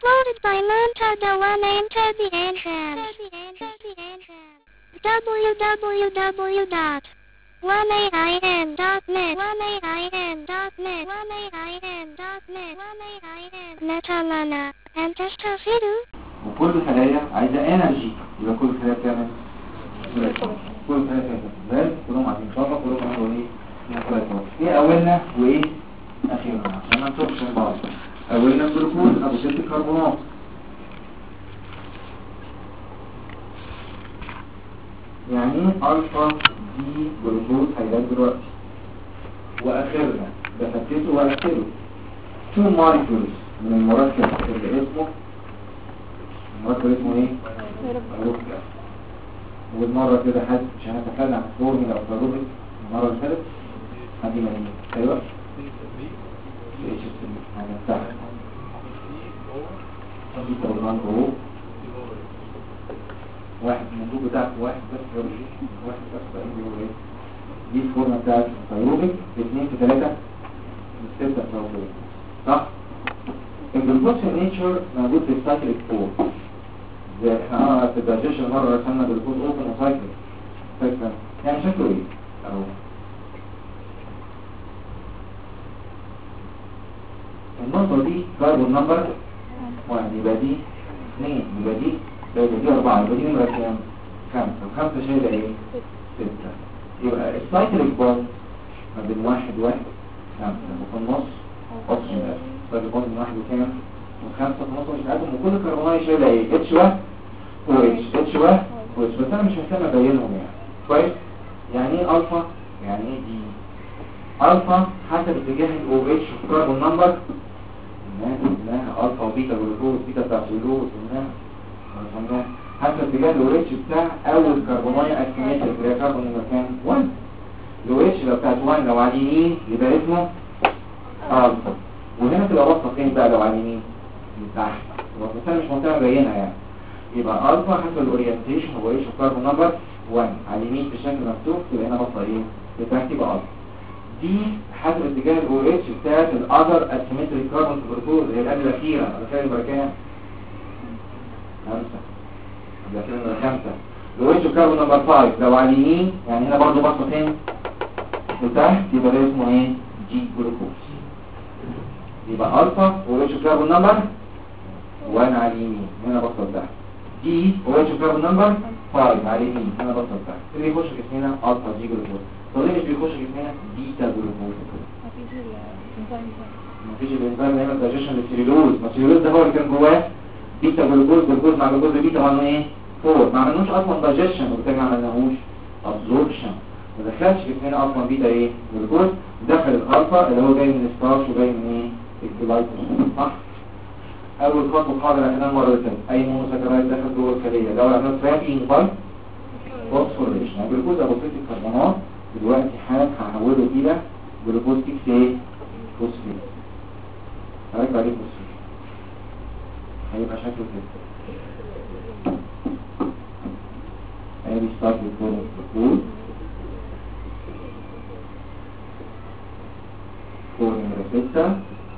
Uploaded by Montada One Enter the Entrance. www.1ain.net Metalana and Testafidu. وكل خلايا عايزة انرجي، يبقى كل خلايا بتعمل كل خلايا بتعمل كلهم عايزين طاقة، كلهم عايزين ايه؟ ايه اولنا وايه اخيرنا عشان ما نتوقفش من بعض. اولنا الجلوكوز ابو 6 كربونات، يعني الفا دي جلوكوز هيبان دلوقتي، واخرنا بفتته واكله 2 مولكيولز من المركب اللي اسمه المركب اسمه ايه؟ فيروبيك. والمرة كده حد مش هنتكلم عن فورمولا او فيروبيك المرة اللي فاتت هدي مدينة ايوه هنفتح دي كربونات اهو، واحد من الجروب بتاعك واحد بس واحد بس بيقول ايه؟ دي الفورمولا بتاعت فيروبيك 2 في 3 في 6 فيروبيك صح؟ الجلوكوز في النيتشر موجود في السايكليك 4 زي احنا في الدايجيشن مرة رسمنا جلوكوز اوبن وسايكليك فاكرة يعني شكله ايه؟ اهو النقطة دي كاربون نمبر 1 يبقى دي 2 يبقى دي 4 يبقى دي نمرة كام؟ 5 و5 شايلة ايه؟ 6 يبقى السايكليك بوند ما بين 1 و 5 وفي النص اوكسجين السايكليك بوند من 1 وكام؟ و5 في النص مش عارفهم وكل كربونايه شايلة ايه؟ اتش 1 و اتش 1 و اتش بس انا مش مهتم ابينهم يعني كويس؟ يعني ايه الفا؟ يعني ايه دي؟ الفا حسب اتجاه الاو اتش في كربون نمبر قلناها الفا وبيتا جلوكوز بيتا بتاع سلوز قلناها حسب اتجاه الاو اتش بتاع اول كربونايه اسيمتريك اللي هي كربون المكان 1 الاو اتش لو بتاعت 1 لو على اليمين يبقى اسمه الفا وهنا تبقى واصله فين بقى لو على اليمين؟ من تحت بس انا مش مهتم ابينها يعني يبقى الفا حسب الاورينتيشن هو اتش كربون نمبر 1 على اليمين بشكل مفتوح تبقى هنا واصله ايه؟ بتاعت يبقى الفا دي حسب اتجاه الاو اتش بتاعت الاذر اسيمتريك كاربون جلوكوز اللي هي القبل الاخيره على كده يبقى كام؟ 5 يبقى كده 5 الاو اتش كاربون نمبر 5 لو على اليمين يعني هنا برضه باصه فين؟ لتحت يبقى ده اسمه ايه؟ جي جلوكوز يبقى الفا او اتش كاربون نمبر 1 على اليمين هنا باصه لتحت دي او اتش كاربون نمبر 5 على اليمين هنا باصه لتحت اللي يخش جسمنا الفا جي جلوكوز طب ليه مش بيخش جسمنا بيتا جلوكوز؟ مفيش الانزيم اللي هنا دايجيشن للسيلولوز ما السيلولوز ده هو اللي كان جواه بيتا جلوكوز جلوكوز مع جلوكوز بيتا معناه ايه؟ 4 ما عملناش اصلا دايجيشن وبالتالي ما عملناهوش ابزوربشن ما دخلش جسمنا اصلا بيتا ايه؟ جلوكوز دخل الالفا اللي هو جاي من الستارش وجاي من ايه؟ الجلايكوجين صح؟ اول خطوه قاعده احنا المره اللي فاتت اي مونوساكرايد دخل جوه الخليه لو عملنا تراكنج باي فوسفوريليشن يعني جلوكوز ابو 6 كربونات دلوقتي هحوله الى جلوكوز 6 ايه؟ فوسفيت هركب عليه فوسفيت هيبقى شكله كده هيبقى ستارت بالفورم الجلوكوز فورم نمرة 6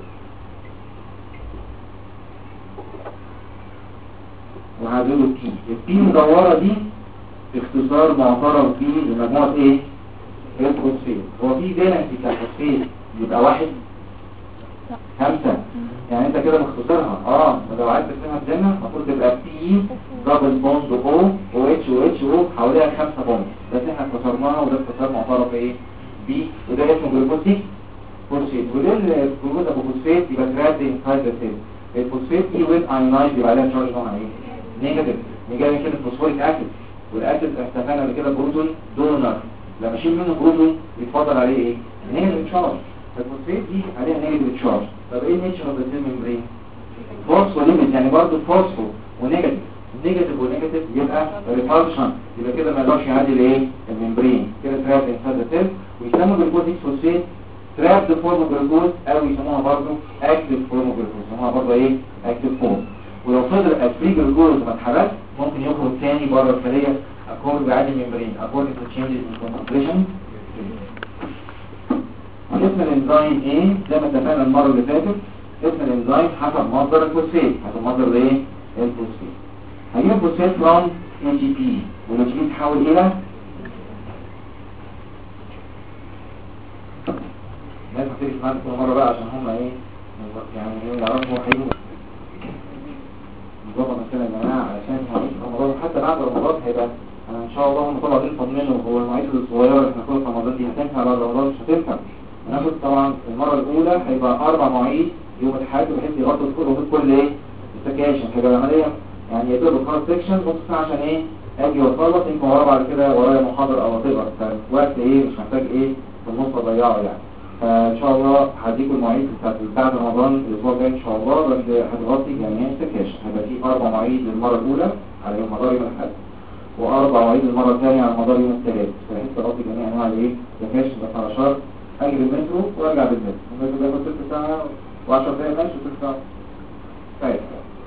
وهعمله البي المدورة دي باختصار معترف بيه لمجموعة ايه؟ الفوسفيت هو في فالنسي بتاع الفوسفيت يبقى 1 5 يعني انت كده مختصرها لو عايز ترسمها بجنة المفروض تبقى بي دبل بوند او او اتش او اتش او حواليها 5 بوند بس احنا اختصرناها وده اختصار معترف ايه؟ بي وده اسمه جلوكوز فوسفيت وده الجلوكوز ابو فوسفيت يبقى تراد انسايد ذا سيل الفوسفيت دي ويز ايونايز يبقى عليها تشارج نوعها ايه؟ نيجاتيف نيجاتيف كده فوسفوريك اسيد والاسيد اتفقنا قبل كده بروتون دونر لما اشيل منه بروتون يتفضل عليه ايه؟ نيجاتيف تشارج الفوسفيت دي عليها نيجاتيف تشارج طب ايه النيتشر اوف ذا سيل ميمبرين؟ فوسفوليبيد يعني برضه فوسفو ونيجاتيف نيجاتيف ونيجاتيف يبقى ريبالشن يبقى كده ما يقدرش يعدي الايه؟ الممبرين كده تراب انسايد ذا سيل ويسموا جلوكوز فوسفيت تراب فورم جلوكوز او يسموها برضه اكتيف فورم جلوكوز يسموها برضه ايه؟ اكتيف فورم ولو فضل الفري جلوكوز ما اتحرقش ممكن يخرج تاني بره الخليه according بعد الممبرين according to changes in concentration اسم الانزيم ايه زي ما اتفقنا المره اللي فاتت اسم الانزيم حسب مصدر الفوسفات، حسب مصدر ايه؟ الفوسفات. هجيب الفوسفات from ATP، والATP تتحول الى الناس هتيجي معانا كل مرة بقى عشان هم ايه يعني ايه يعرفوا هيجوا نظبط نفسنا يا جماعة علشان هنعيش رمضان. حتى بعد رمضان هيبقى انا ان شاء الله هم طبعا يطمنوا، هو المواعيد الصغيرة اللي هناخدها في رمضان دي هتنفع بعد رمضان؟ مش هتنفع. هناخد طبعا المرة الأولى هيبقى 4 مواعيد يوم الأحد، بحيث يغطوا كل ايه السكاشن. هيبقى العملية يعني يدور بخمس سكشن نص ساعة عشان ايه اجي واخلص، يمكن ورا بعد كده ورايا محاضرة او وطبق، فوقت ايه مش محتاج ايه في النص اضيعه يعني. فان شاء الله هديكم المواعيد بتاعت بعد رمضان الاسبوع الجاي ان شاء الله، بس هتغطي جميع السكاشن. هيبقى في 4 مواعيد للمرة الأولى على مدار يوم الأحد، و4 مواعيد للمرة الثانية على مدار يوم الثلاث، بحيث تغطي جميع انواع الايه السكاشن. بس على شرط اجي بالمترو وارجع بالمترو، المترو بياخد 6 ساعة و10 دقايق ماشي و6 ساعات. طيب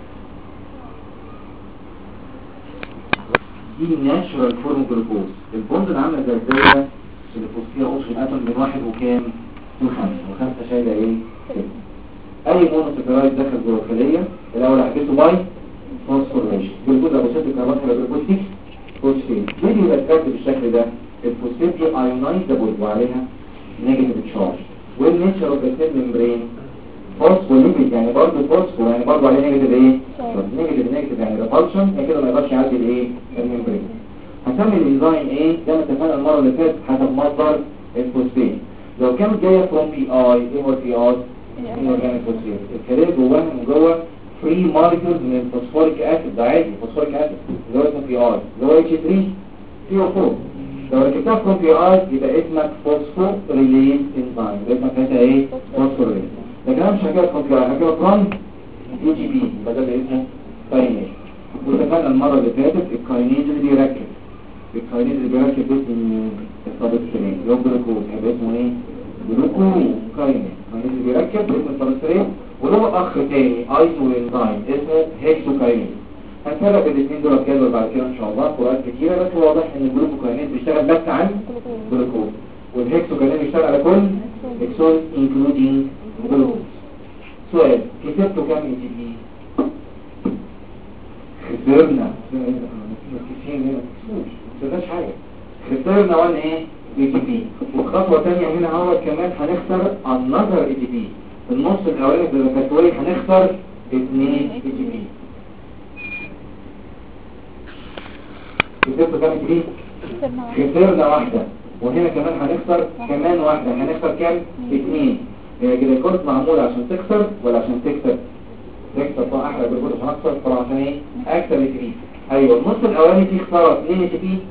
دي ناتشورال فورم جلوكوز. البوند اللي عامله زي الدايره اللي فيها اوكسجين اتوم من 1 وكام و5 شايله ايه كده. اي مونوسكرايد داخل جوه الخليه الاول هحبسه باي فوسفوريليشن. جلوكوز ابو 6 كربون هيبقى فوسفين. ليه بيبقى اتكتب بالشكل ده؟ الفوسفات دي ايونايزابل وعليها نيجاتيف تشارج، والنيتشر اوف ذا سيل ميمبرين فوسفوليبيد يعني برضه فوسفو يعني برضه عليه نيجاتيف ايه؟ نيجاتيف يعني ريبالشن، يعني كده ما يقدرش يعدي الايه؟ الممبرين. هنسمي الانزيم ايه؟ زي ما اتفقنا المره اللي فاتت حسب مصدر الفوسفين. لو كانت جايه فروم بي اي، ايه هو البي اي؟ الاورجانيك فوسفين. الخليه جواها من جوه فري مولكيولز من الفوسفوريك اسيد، ده عادي فوسفوريك اسيد اللي هو اسمه بي اي اللي هو اتش 3 سي او 4. لو ركبتها فروم بي اي يبقى اسمك فوسفو ريليز انزيم، ده اسمك انت ايه؟ فوسفو ريليز. لكن انا مش هجيبها كونترول، هجيبها كرون اي جي بي بدل اسمه كاينيز. واتفقنا المره اللي فاتت الكاينيز اللي بيركب، الكاينيز اللي بيركب اسم السبستريت اللي هو جلوكوز هيبقى اسمه ايه؟ جلوكوكاينيز. الكاينيز اللي بيركب اسم السبستريت وله اخ تاني ايزو انزيم اسمه هيكسوكاينيز. هنفرق الاثنين دول بجدول بعد كده ان شاء الله فروقات كتيره، بس هو واضح ان الجلوكوكاينيز بيشتغل بس عن جلوكوز، والهيكسوكاينيز بيشتغل على كل هيكسون انكلودينج جلوكوز. سؤال كتبته كام اي تي بي؟ خسرنا مش حاجه، خسرنا 1 ايه اي تي بي. وخطوه ثانيه هنا اهو كمان هنخسر النظر اي تي بي. النص الاولاني في الكاتوري هنخسر 2 اي تي بي. كتبته كام اي تي بي؟ خسرنا واحده، وهنا كمان هنخسر كمان واحده، هنخسر كام؟ 2. هي جلوكوز معمولة عشان تكسر ولا عشان تكسب؟ تكسر طبعا احلى جلوكوز عشان اكسر طبعا عشان ايه؟ اكسر اي تي بي. ايوه النص الاولاني فيه خسارة 2 اي تي بي،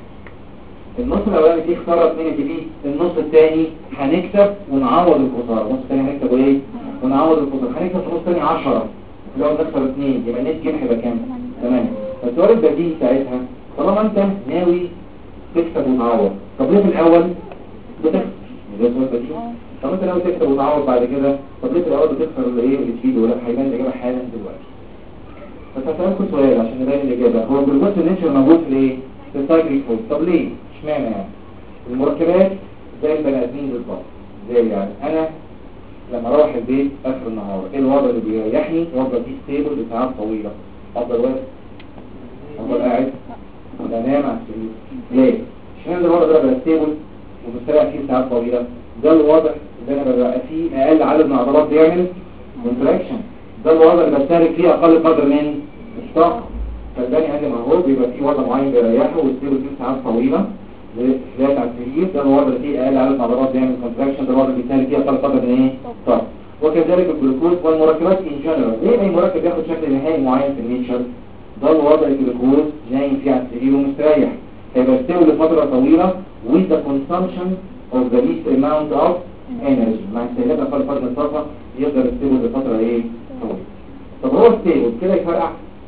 النص الاولاني فيه خسارة 2 اي تي بي، النص الثاني هنكسب ونعوض الخسارة، النص الثاني هنكسب ايه؟ ونعوض الخسارة، هنكسب في النص الثاني 10 لو نخسر 2 يبقى النت جيم هيبقى كام؟ 8. فالسؤال البديهي ساعتها طالما انت ناوي تكسب وتعوض، طب ليه في الاول بتكسب؟ ده سؤال بديهي. طب انت لو تكسب وتعوض بعد كده، طب ليه في الاول بتخسر الايه اللي تفيده؟ ولا هيبان الاجابه حالا دلوقتي. بس هسألكم سؤال عشان نبين الاجابه، هو الجلوكوز النشر موجود في الايه؟ في السايكليك فود. طب ليه؟ اشمعنى يعني؟ المركبات زي البني ادمين بالظبط، زي يعني انا لما اروح البيت اخر النهار ايه الوضع اللي بيريحني؟ وافضل فيه ستيبل لساعات طويله، افضل واقف، افضل قاعد، افضل انام على السرير. ليه؟ اشمعنى الوضع ده بقى ستيبل ومستريح فيه ساعات طويله؟ ده الوضع اللي انا ببقى فيه اقل عدد من العضلات بيعمل كونتراكشن، ده الوضع اللي بستهلك فيه اقل قدر من الطاقه. فالبني ادم اهو بيبقى فيه وضع معين بيريحه ويستيبل فيه ساعات طويله لفلات على السرير، ده الوضع اللي فيه اقل عدد من العضلات بيعمل كونتراكشن، ده الوضع اللي بيستهلك فيه اقل قدر من ايه؟ طاقه. وكذلك الجلوكوز والمركبات ان جنرال. ليه اي مركب ياخد شكل نهائي معين في النيتشر؟ ده الوضع الجلوكوز نايم فيه على السرير ومستريح، هيبقى ستيبل لفتره طويله with the consumption of the least amount of energy، مع استهلاك اقل قدر من الطاقه يقدر يستيبل لفتره ايه؟ طويله. طب هو ستيبل كده يفرقع؟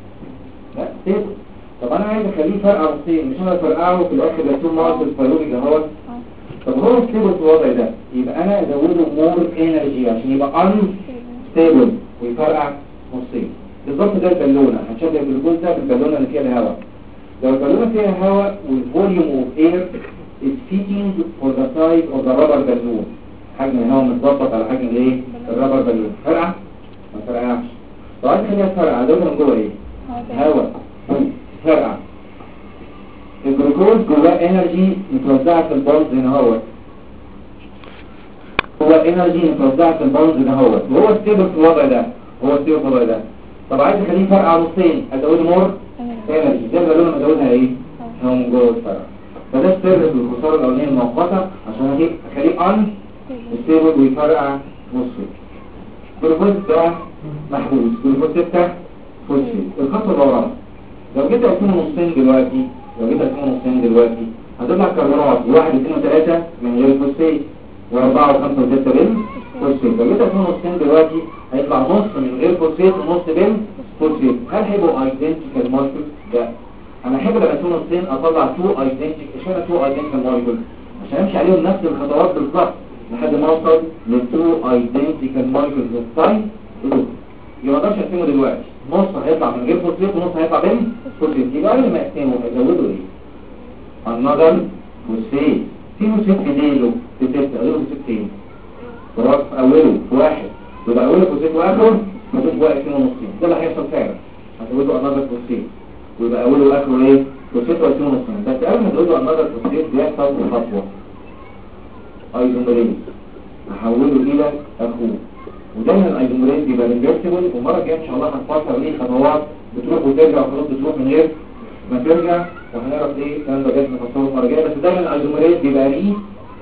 لا ستيبل. طب انا عايز اخليه فرقع نصين، مش انا افرقعه في الاخر يكون ناقص الفيروبيك اهوت. طب هو ستيبل في الوضع ده يبقى انا ازوده مور انرجي عشان يبقى ان ستيبل ويفرقع نصين. بالظبط زي البالونه، هنشوف الجلوكوز ده في البالونه اللي فيها الهواء. لو البالونه فيها هواء والفوليوم اوف اير is fitting for the size of the rubber balloon، حجم الهواء متظبط على حجم الايه؟ الرابر بالون، فرقع؟ ما فرقعش. لو عايز تخليها تفرقع ده من جوه ايه؟ هواء فرقع. الجلوكوز جواه انرجي متوزعه في البولز هنا هو انرجي متوزعه في البولز هنا هو وهو ستيبل في الوضع ده. طب عايز تخليه فرقع نصين ازود مور انرجي زي ما لونه ازودها ايه؟ هو من جوه الفرقع. فده السر في الخساره الاولانيه المؤقته عشان اخليه ان ستيبل ويفرقع نصين. جلوكوز ده محبوس. جلوكوز 6 فوسفيت. الخطوه اللي وراها لو جيت اقسمه نصين دلوقتي هتطلع كربونات 1 2 و3 من غير فوسفيت و4 و5 و6 بالفوسفيت. لو جيت اقسمه نصين دلوقتي هيطلع نص من غير فوسفيت ونص بالفوسفيت. هل هيبقوا ايدنتيكال مولكيول؟ لا. انا احب لما اقسمه نصين اطلع 2 ايدنتيكال. اشمعنى 2 ايدنتيكال مولكيول؟ عشان امشي عليهم نفس الخطوات بالظبط لحد ما اوصل ل 2 ايدنتيكال مولكيولز اوف تايم. يبقى ما اقدرش اقسمه دلوقتي. نص هيطلع من غير فوسفيت ونص هيطلع بالفوسفيت. يبقى قبل ما اقسمه هيزودوا ايه؟ النظر فوسفيت. في فوسفيت في ديله في 6 قالوا فوسفيت فين؟ خلاص في اوله في 1 يبقى اوله فوسفيت واخره فوسفيت واقف 2 ونصين. ده اللي هيحصل فعلا. هتزودوا النظر فوسفيت ويبقى اوله واخره ايه؟ فوسفيت واقف 2 ونصين. بس قبل ما تزودوا النظر فوسفيت بيحصل خطوه ايزوميريز احوله الى اخوه. ودايما الايزوميريز بيبقى ريفرسبل. والمره الجايه ان شاء الله هنفكر ليه خطوات بتروح وترجع وخلاص بتروح من غير ما ترجع وهنعرف ليه الكلام ده جاي نفسره المره الجايه. بس دايما الايزوميريز بيبقى ليه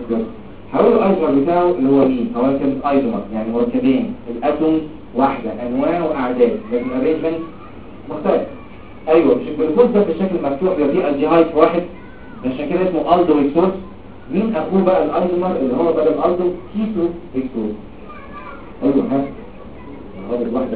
هقول الايزومر بتاعه اللي هو مين؟ هو كلمه ايزومر يعني مركبين الاتوم واحده انواع واعداد لكن الارينجمنت مختلف. ايوه مش الجلوكوز ده في الشكل المفتوح بيبقى فيه الديهايد واحد عشان كده اسمه الدو اكسوس. مين اخوه بقى الايزومر اللي هو بدل الدو كيتو اكسوس. ايوه ها هذا الواحد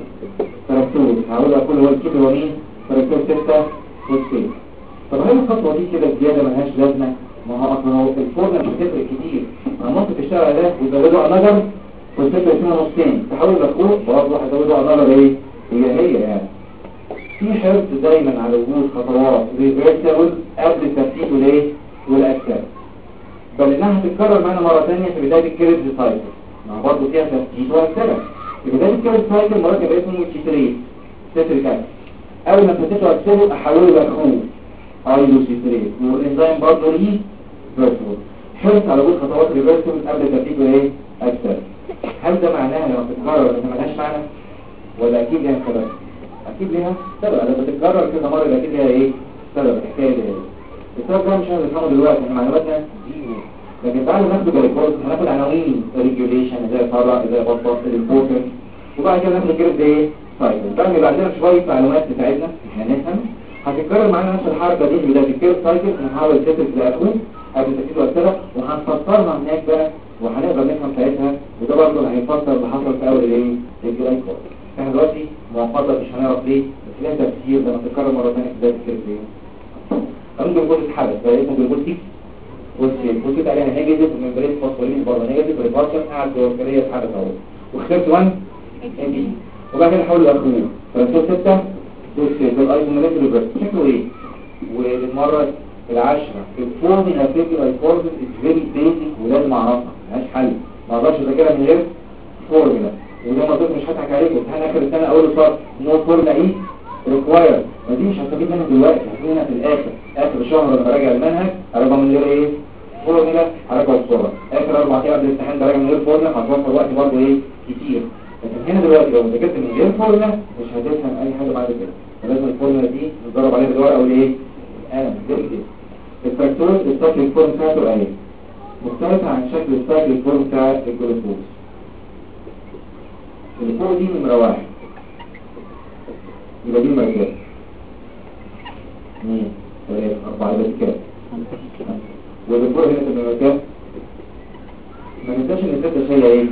تركتوز هقول كل هو الكيتو هو مين؟ تركتوز 6 فوسفيت. طب هل الخطوه دي كده زياده ملهاش لازمه؟ ما هو اصلا هو الفورمه مش هتفرق كتير. انا ممكن تشتغل على ده وتزودوا على نظر فوسفيت 2 نصين تحول لاخوه برضه هتزودوا على نظر ايه؟ هي يعني في حرص دايما على وجود خطوات ريفرسبل قبل الترتيب والايه؟ والاكسات. بل انها هتتكرر معانا مره ثانيه في بدايه الكيرف سايكل. ما برضه فيها ترتيب واكسات. في بدايه الكيرف سايكل مركب اسمه تشيتريت ستريك اسيد. اول ما تبتدوا تكسبوا احوله لاخوه ايزوسيتريت والانزيم برضه ريفرسبل. حرص على وجود خطوات ريفرسبل قبل الترتيب والايه؟ اكسات. هل ده معناها لما تتكرر انها ملهاش معنى؟ ولا اكيد ليها سبب؟ اكيد ليها سبب. لما تتكرر كذا مره يبقى اكيد ليها ايه؟ سبب. الحكايه دي السبب ده مش هنفهمه دلوقتي. احنا معلوماتنا زيرو. لكن بعد ما ناخد الريكورد هناخد عناوين ريجوليشن ازاي فرق ازاي بطل الامبورتنس وبعد كده ناخد الجريد ايه؟ سايكل. بعد يبقى عندنا شويه معلومات تساعدنا احنا نفهم. هتتكرر معانا نفس الحركه دي في بدايه الكيرف سايكل. هنحاول نتفق لاخوه قبل الترتيب والسبب وهنفسرها هناك بقى وهنقدر نفهم ساعتها. وده برضه هيفسر اللي حصل في اول الايه؟ الجلايكول. احنا دلوقتي مؤقتا مش هنعرف ليه بس ليها تفسير لما تتكرر مره ثانيه في بدايه الكيرف دي. ممكن يكون اتحدث فاسمه جلوكوز 6 والسيت عليها نيجاتيف وممبرين فوسفوريد برضه نيجاتيف ريفرشن قاعد جوه الكليه اتحدث اهو واخترت 1 ام بي وبعد كده نحول لاخوه فرنسوس 6 والسيت والايزوميريز ريفرس شكله ايه؟ وللمره العاشره الفورميلا فيجوال فورميلا از فيري بيزك ولازم اعرفها ملهاش حل. ما اقدرش اذاكرها من غير فورميلا. وزي ما قلت مش هضحك عليكم امتحان اخر السنه اول صار نو فورميلا ايه ريكوايرد. ما دي مش هستفيد منها دلوقتي هستفيد في اخر شهر لما راجع المنهج هراجع من غير ايه؟ فورميلا هراجع بسرعه. اخر 4 ايام قبل الامتحان براجع من غير فورميلا هتوفر وقت برضه ايه؟ كتير. لكن هنا دلوقتي لو ذاكرت من غير فورميلا مش هتفهم اي حاجه بعد كده. فلازم الفورميلا دي نتدرب عليها بالورقه او الايه؟ القلم زي كده. الفاكتورز الشكل الفورم بتاعته ايه؟ مختلفه عن شكل الشكل الفورم بتاع الجلوكوز. اللي فوق دي نمره 1 يبقى دي مركز 2 3 4 يبقى دي كام؟ واللي فوق هنا تبقى مركز. ما ننساش ان الستة شايله ايه؟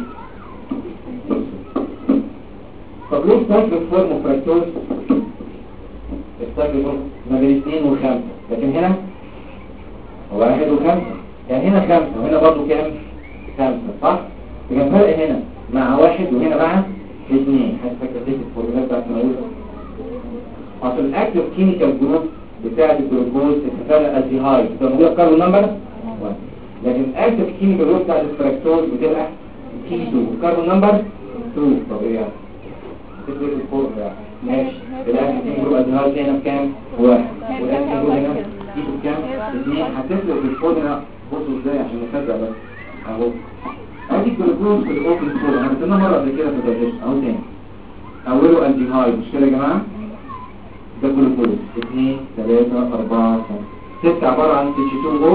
طب ليه السايكل فورم وفراكتورز؟ السايكل فورم ما بين 2 و 5 لكن هنا 1 و 5 يعني هنا 5 وهنا برضه كام؟ 5 صح؟ لكن فرق هنا مع 1 وهنا مع 2. هتفكر دي الفورمولات بتاعت نقولها اصل الاكتف كيميكال جروب بتاع الجلوكوز اتفقنا الديهايد بتبقى موجوده في كاربون نمبر 1 لكن الاكتف كيميكال جروب بتاع الفراكتوز بتبقى كيتو كاربون نمبر 2. طب ايه يعني تفرق الفورمولا ماشي. الاكتين جروب الدهاز هنا بكام؟ 1. والاكتين جروب هنا كيتو بكام؟ 2. هتفرق في الفورمولا. بصوا ازاي عشان نصدق بس اهو. ادي الجلوكوز في الاوبن فورم احنا قلنا مره قبل كده في الدايجيشن اهو تاني. اوله الديهايد مش كده يا جماعه؟ ده جلوكوز 2 3 4 5 6 عباره عن CH2O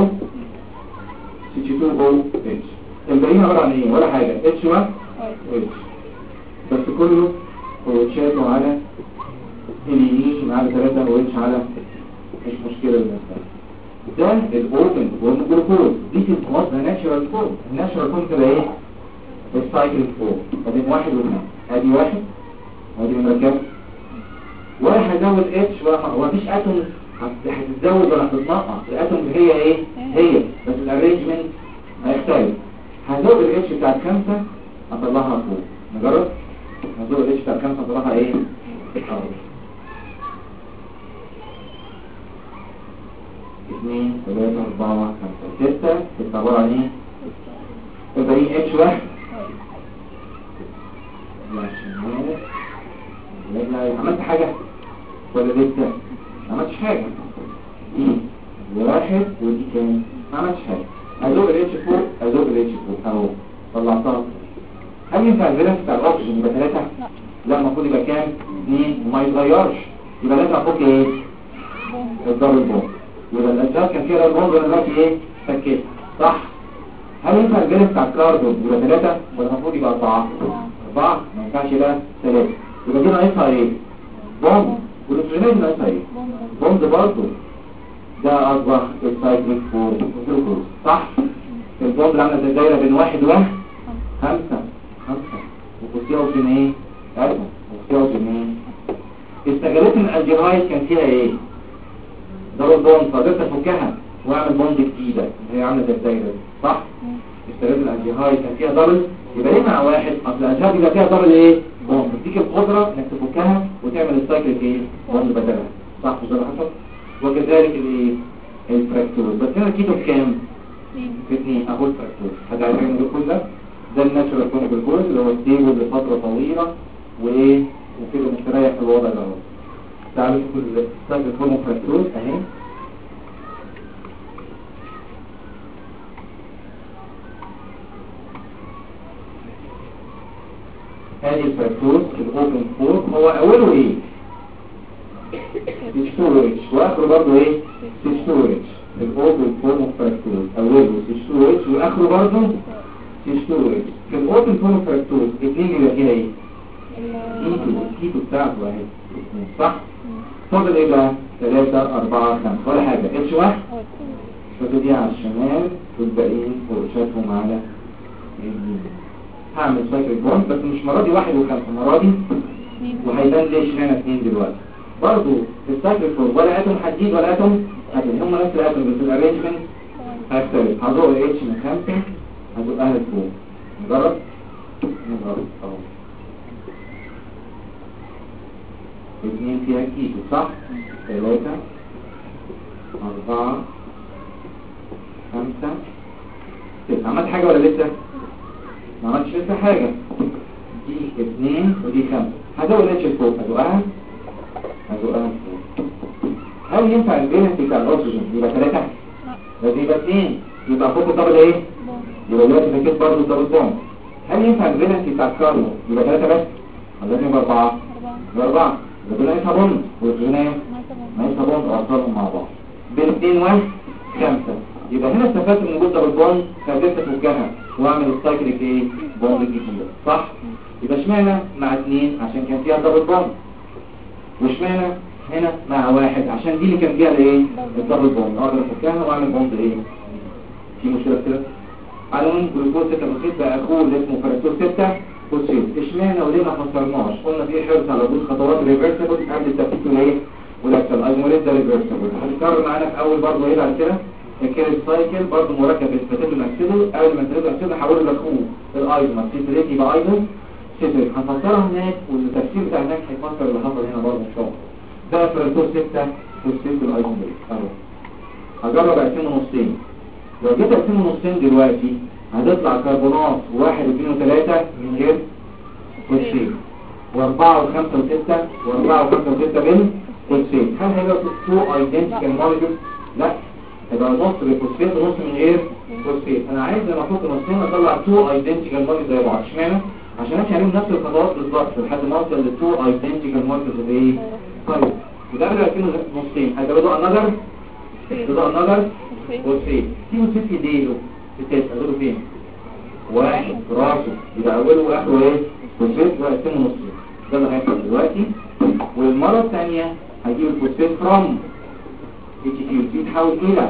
CH2OH. الباقيين عباره عن ايه؟ ولا حاجه. H1 H بس كله OHات على اليمين على 3 OH على مش مشكله بالنسبه ده الاوبن فورم جلوكوز. دي تبقى ناتشورال فورم. الناتشورال فورم تبقى ايه؟ السايكل فورم. ادي 1 و2 ادي 1 وادي مركب ولا هزود اتش ولا مفيش اتوم هتتزود ولا هتتنقص. الاتوم هي ايه؟ هي بس الارينجمنت هيختلف. هزود الاتش بتاعت 5 اطلعها فوق. نجرب. هزود الاتش بتاعت 5 اطلعها ايه؟ اهو 2 3 4 5 6 6 عباره عن ايه؟ الباقيين اتش 1 ماشي. عملت حاجة ولا لسه؟ ما عملتش حاجة. دي 1 ودي كام؟ ما عملتش حاجة. ازوق الاتش فوق ازوق الاتش فوق اهو طلعتها. هل ينفع الفالنس بتاع الاكسجين يبقى 3؟ لا المفروض يبقى كام؟ 2 وما يتغيرش. يبقى لازم افك ايه؟ الدبل بوند. يبقى الاساس كان فيها البوند وانا دلوقتي ايه؟ فكيتها صح؟ هل ينفع الفالنس بتاع الكربون يبقى 3 ولا المفروض يبقى 4؟ 4 ما ينفعش يبقى 3. يبقى دي ناقصها ايه؟ بوند. والاكسجين ناقصها ايه؟ بوند برضه. ده اصبح السايكليك فور جلوكوز صح؟ البوند اللي عامله زي الدايره بين 1 و 5 وفوسفيها اوكسجين ايه؟ اتوم وفوسفيها اوكسجين ايه؟ استغلت ان الالجيهايد كان فيها ايه؟ دبل بوند فقدرت افكها واعمل بوند جديده اللي هي عامله زي الدايره دي صح؟ استغلت ان الالجيهايد كان فيها دبل. يبقى ليه مع واحد؟ اصل الالجيهايد بيبقى فيها دبل ايه؟ بوند. تديك القدره انك تفكها وتعمل السايكليك ايه؟ بوند بدلها صح مش ده اللي حصل؟ وكذلك الايه؟ الفراكتوز. بس هنا الكيتو بكام؟ في 2 اهو الفراكتوز. هتعرف ان الجلوكوز ده الناتشورال فورم جلوكوز اللي هو ستيبل لفتره طويله وايه وكده مستريح في الوضع ده اهو. تعالوا شوفوا السايكل فورم فراكتوز اهي. ادي الفراكتوز الاوبن فورم هو اوله ايه؟ CH2OH واخره برضه ايه؟ CH2OH. الاوبن فورم اوف فراكتوز اوله CH2OH واخره برضه CH2OH. في الاوبن فورم اوف فراكتوز الاثنين يبقى فيها ايه؟ الكيتو بتاعته اهي صح؟ فاضل ايه بقى؟ 3 4 5 ولا حاجه. H1 فتدي على الشمال والباقيين فوقشاتهم على اليمين. هعمل سايكل بوند بس مش مرة دي 1 و5 المرة دي وهيبان ليه اشمعنى 2 دلوقتي. برضه في السايكل فور ولا اتوم حديد ولا اتوم حديد هم نفس الاتوم بس الارينجمنت هيختلف. هزق الاتش من 5 هزقها لفوق. نجرب اهو 2 فيها كيتو صح؟ 3 4 5 6 عملت حاجة ولا لسه؟ ما عملتش لسه حاجة. دي 2 ودي 5 هزق الاتش فوق هزقها فوق. هل ينفع البيلنس بتاع الاكسجين يبقى 3؟ لازم يبقى 2 يبقى فوق الدبل ايه؟ يبقى دلوقتي فكيت برضه الدبل بوند. هل ينفع البيلنس بتاع الكاربون يبقى 3 بس؟ ولا لازم يبقى 4؟ يبقى 4 يبقى دول ناقصها بوند والاكسجين ناقصها بوند اوصلهم مع بعض بين 2 و 5. يبقى هنا استفدت من وجود دبل بوند فقدرت افكها واعمل السايكليك ايه؟ بوند جديده صح؟ يبقى اشمعنى مع 2 عشان كان فيها دبل بوند واشمعنى هنا مع 1 عشان دي اللي كان فيها الايه؟ الدبل بوند. اقدر افكها واعمل بوند ايه؟ في مشكله كده؟ على ان جلوكوز 6 فوسفيت بقى اخوه اللي اسمه فركتوز 6 فوسفيت. اشمعنى وليه ما فسرناش؟ قلنا في حرص على وجود خطوات ريفرسبل قبل التفكيك والايه؟ والاكشن. ايزوميريز ده ريفرسبل. هتكرر معانا في اول برضه ايه بعد كده؟ الكيرل سايكل برضه مركب اسباتيتو ماكسيدو. اول ما انتريدو ماكسيدو حوله لاخوه الايزومر سيتريت يبقى ايزو سيتريت. هنفسرها هناك والتفسير بتاع هناك هيفسر اللي حصل هنا برضه ان شاء الله. ده فركتوز 6 فوسفيت الايزوميريز اهو. هجرب اقسمه نصين. لو جيت اقسمه نصين دلوقتي هتطلع كربونات 1 و2 و3 من غير فوسفيت و4 و5 و6 و4 و5 و6 بالفوسفات. هل هيبقى 2 ايدنتيكال مولكيولز؟ لا، هيبقى نص بالفوسفات ونص من غير فوسفات. انا عايز لما احط نصين اطلع 2 ايدنتيكال مولكيولز زي بعض. اشمعنى؟ عشان امشي عليهم نفس الخطوات بالظبط لحد ما اوصل ل 2 ايدنتيكال مولكيولز of ايه؟ طيب وده اللي هيكونوا نصين هيبقوا انذر فوسفات. في فوسفات في ديله في هدول فين؟ واحد راسه يبقى اوله واخره ايه؟ فوسفات ويقسمه نصين. ده اللي هيحصل دلوقتي. والمره الثانيه هجيب الفوسفات فروم اتش تي يتحول الى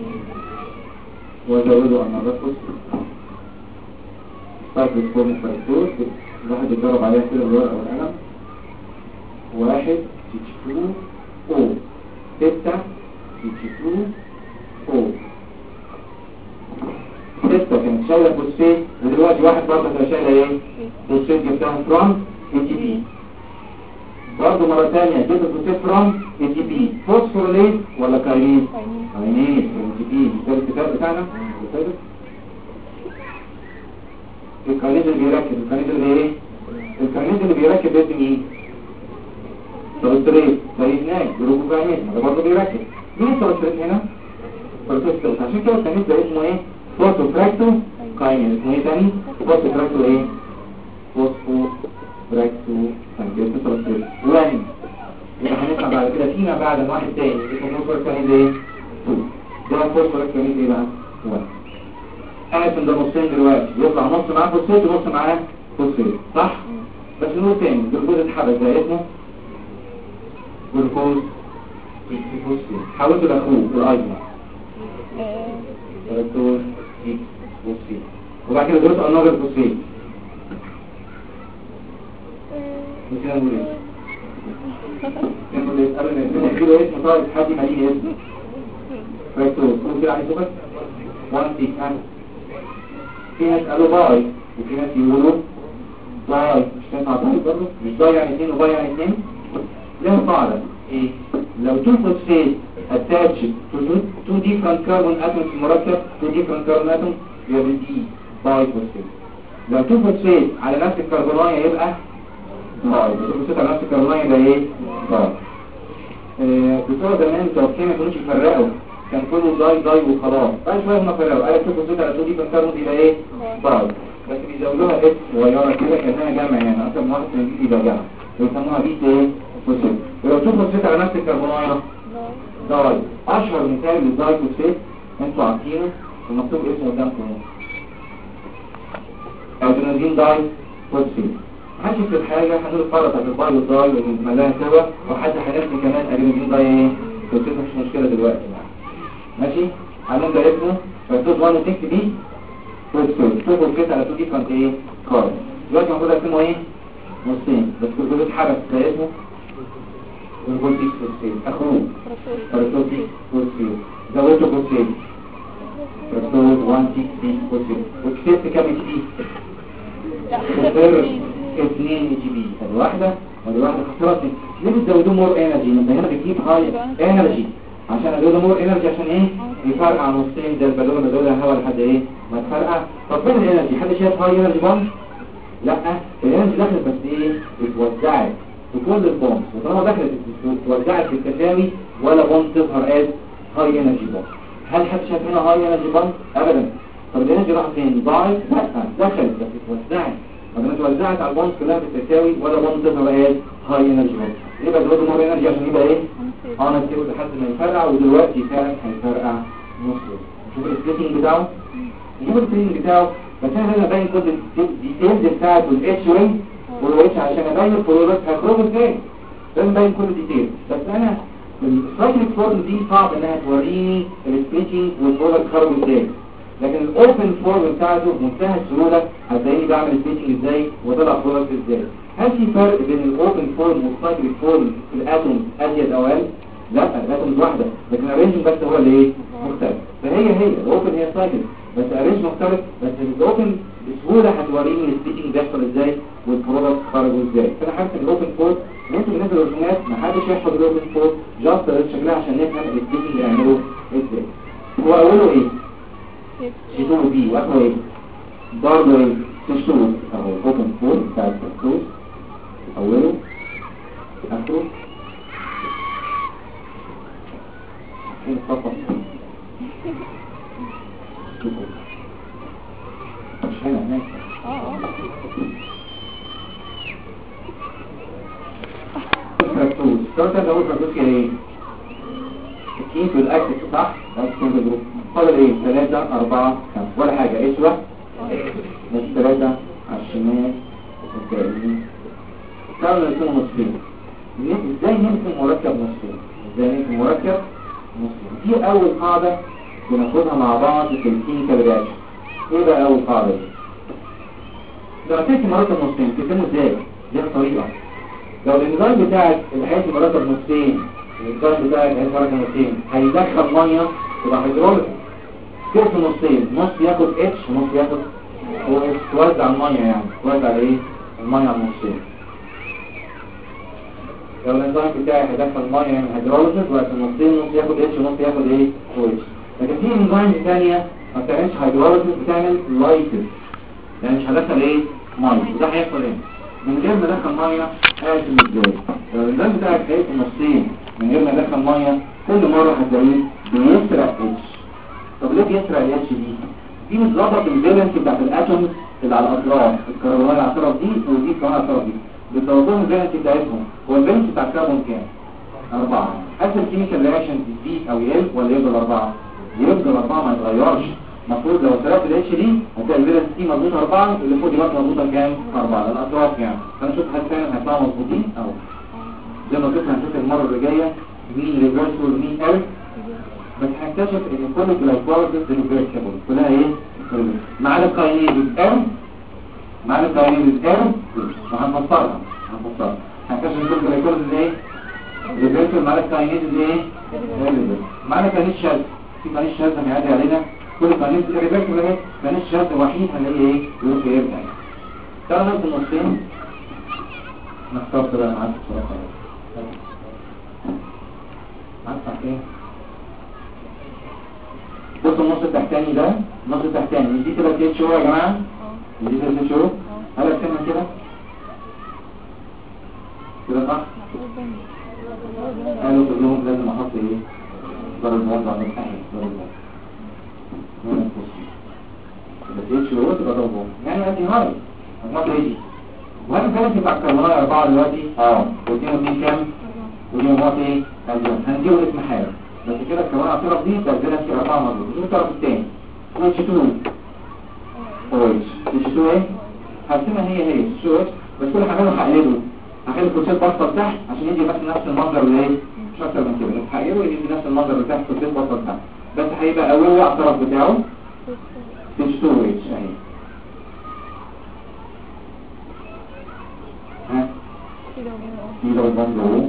وازوده انذر فوسفات. طيب الفورم فاكتور الواحد يتدرب عليها كده بالورقه والقلم. 1 H2O 6 H2O 6 كانت شايله فوسفات ودلوقتي واحد برضه كانت شايله ايه؟ فوسفات جبتها فروم ATP. برضه مره ثانيه جبت الفوسفات فروم ATP. فوسفوريليز ولا كاينيز؟ كاينيز ATP. ده الاتفاق بتاعنا. الكاينيز اللي بيركب الكاينيز اللي بيركب اسم ايه؟ سلسلات زي هناك جلوكوكاينيز ده برضه بيركب. مين السلسلات هنا؟ سلسلات. عشان كده الكاينيز ده اسمه ايه؟ فوسفوفراكتو كاينيز. اسمه ايه تاني؟ فوسفوفراكتو ايه؟ فوسفوفراكتو كاينيز. سلسلات وين؟ يبقى هنسمع بعد كده فيما بعد واحد تاني اسمه فوسفوفراكتو ايه؟ 2. ده فوسفوفراكتو ايه بقى؟ 1. قاعد ده نصين دلوقتي يطلع نص معاه فوسفات ونص معاه فوسفات صح؟ بس نقول تاني الجلوكوز اتحرك ده اسمه جلوكوز فوسفات. حاولت لاخوه الايضا جلوكوز فوسفات. وبعد كده دلوقتي انظر فوسفات. مش كده نقول ايه؟ نقول ايه؟ قبل ما نقول اسم طارق حد ماليه اسم فاكتور. قول كده عليه سكر 1 6 في ناس قالوا باي وفي ناس يقولوا باي. مش تنفع باي برضه؟ مش باي يعني 2 وباي يعني 2. ليه قاعدة ايه؟ لو 2 فوسفات attached to 2 different carbon atoms في مركب 2 different carbon atoms يبقى دي باي فوسفات. لو 2 فوسفات على نفس الكربونايه يبقى باي. 2 فوسفات على نفس الكربونايه يبقى ايه؟ باي. بتوع زمان بتوع الكيمياء ما كانوش يفرقوا، كان كله داي وخلاص. بعد شويه هم فرقوا قالوا 2 فوسفات على 2 different carbon يبقى ايه؟ باي. بس بيزودوها اس صغيره كده كانها جمع يعني اكتر من واحد من دي يبقى جمع ويسموها بيت ايه؟ فوسفات. ولو تشوفوا فوسفات على نفس الكربونايه داي. اشهر مثال للداي فوسفات انتوا عارفينه ومكتوب اسمه قدامكم ادرينالين داي فوسفات. محدش يكتب حاجه هنقول الفرق بين الباي والداي ونملاها سوا وحد هنرسم كمان ادرينالين داي ايه؟ فوسفات. مش مشكله دلوقتي ماشي. هنقول ده اسمه فوسفات 1 و 6 دي فوسفات. فوسفات على 2 ديفرنت ايه؟ كاربون. دلوقتي المفروض اسمه ايه؟ نصين بس كل جزء اتحرك. ده اسمه الجلوكوز فوسفات. اخوه فرسول فوسفات. زودته فوسفات فرسول 1 6 فوسفات. وكسبت كام اتش بي؟ صفر 2 اتش بي. ادي واحده ودي واحده خسرت. ليه بتزودوا مور انرجي؟ انت هنا بتجيب هاي انرجي عشان ازود مور انرجي عشان ايه؟ يفرقع نصين زي البالونه دول هوا لحد ايه؟ ما تفرقع. طب فين الانرجي؟ حد شايف هاي انرجي بوند؟ لا، الانرجي دخلت بس ايه؟ اتوزعت في كل البوند. وطالما دخلت اتوزعت بالتساوي ولا بوند تظهر از هاي انرجي بوند. هل حد شايف هنا هاي انرجي بوند؟ ابدا. طب الانرجي راحت فين؟ ضاعت؟ لا، دخلت بس اتوزعت. لما اتوزعت على البوند كلها بالتساوي ولا بوند تظهر از هاي انرجي بوند. يبقى زودوا مور انرجي عشان يبقى ايه؟ نسيبه لحد ما يفرقع. ودلوقتي فعلا هيفرقع نصه. شوف السبليتنج بتاعه. نشوف السبليتنج بتاعه. بس انا هنا باين كل الديتيلز بتاعته الاتش وين والاتش عشان ابين البرودكت هيخرجوا ازاي. لازم باين كل ديتيل. بس انا السايكليك فورم دي صعب انها توريني السبليتنج والبرودكت خرجوا ازاي. لكن الاوبن فورم بتاعته بمنتهى السهوله هتلاقيني بعمل سبليتنج ازاي وطلع برودكت ازاي. هل في فرق بين الاوبن فورم والسايكليك فورم في الاتوم ازيد او اقل؟ لا، الاتومز واحده لكن الارينجمنت بس هو اللي ايه؟ مختلف. فهي الاوبن هي سايكليك بس الارينج مختلف. بس الاوبن بسهوله هتوريني السبليتنج بيحصل ازاي والبرودكت خرجوا ازاي. فانا حاسس الاوبن فورم انتوا بالنسبه للرسومات ما حدش يحفظ الاوبن فورم جاست شكلها عشان نفهم السبليتنج بيعملوا ازاي. هو اوله ايه؟ سي2 بي واخره ايه؟ برضه ايه؟ سي2 اهو الاوبن فورم بتاع الفركتوز اوله اخره فين فقط مش هنا هناك فركتوز كارتا ده هو فركتوز كده ايه الكين في الاكل صح فاضل ايه 3 4 5 ولا حاجه ايش بقى مش 3 على الشمال والتانيين تعالوا نرسم نصين ازاي نرسم مركب نصين ازاي نرسم مركب نصين دي اول قاعده بناخدها مع بعض في الكيميكال رياكشن ايه بقى اول قاعده دي لما ترسم مركب نصين ترسمه ازاي دي طريقه لو الانزيم بتاعك اللي هيرسم مركب نصين الانزيم بتاعك هيرسم مركب نصين هيدخل ميه يبقى هيدروليز كيف نصين نص ياخد اتش ونص ياخد توزع الميه يعني توزع ايه الميه على النصين لو الانزيم بتاعي هيدخل ميه يعني هيدروليز وقت النصين نص ياخد اتش ونص ياخد ايه اتش لكن في انزيم ثانيه ما بتعملش هيدروليز بتعمل لايسيس يعني مش هدخل ايه ميه وده هيحصل ايه من غير ما ادخل ميه هيرسم ازاي لو الانزيم بتاعك هيرسم نصين من غير ما ادخل ميه كل مره هتلاقيه بيسرق اتش طب ليه بيسرق الاتش دي بتظبط الفالنس بتاعت الاتومز اللي على الاطراف الكربونات اللي على الاطراف دي ودي كمان على الاطراف دي بتظبطهم الفالنس بتاعتهم هو الفالنس بتاع الكربون كام 4 حسب الكيميكال رياكشن تزيد او يقل ولا يفضل 4 يفضل 4 ما يتغيرش المفروض لو سرقت الاتش دي هتلاقي الفالنس دي مظبوطه 4 اللي فوق دي برضه مظبوطه كام 4 الاطراف يعني فانا شفت حاجه ثانيه هيطلعوا مظبوطين اهو زي ما قلت هنشوف المره اللي جايه مين ريفرس ومين ارث بس هنكتشف ان كل الجلايكولايسيس ريفرسبل كلها ايه ما عدا الكاينيز ام ما عدا الكاينيز ام وهنفسرها هنكتشف ان كل الجلايكولايسيس ايه ريفرسبل ما عدا الكاينيز ايه ما عدا كاينيز شاذ في كاينيز شاذ هيعدي علينا كل كاينيز ريفرسبل ايه كاينيز شاذ وحيد هنلاقيه ايه يروح يرجع تعالوا ناخد النصين نختار كده معاك بصراحه معاك ايه بصوا النص التحتاني ده النص التحتاني دي كده تيت شو يا جماعه دي كده تيت شو هل ارسمها كده كده صح قالوا كلهم لازم احط ايه ضرب الموضع من اهل ضرب الموضع كده تيت شو تبقى ضربهم يعني ادي هاي الموضع يجي وهل الفالنس بتاع الكربونات 4 دلوقتي واثنين كام ودي موضع ايه هنديله اسم حاجه بس كده الكربونات على الطرف دي تبدلها في 4 مضروب دي الطرف الثاني H2 H2 ايه هرسمها هي H2 بس كل حاجه هقلبه هخلي الكوتشات باصه لتحت عشان يدي بس نفس المنظر اللي ايه مش اكتر من كده هقلبه يدي نفس المنظر اللي تحت الكوتشات باصه لتحت بس هيبقى اوله على الطرف بتاعه H2 اهي ها كده برضه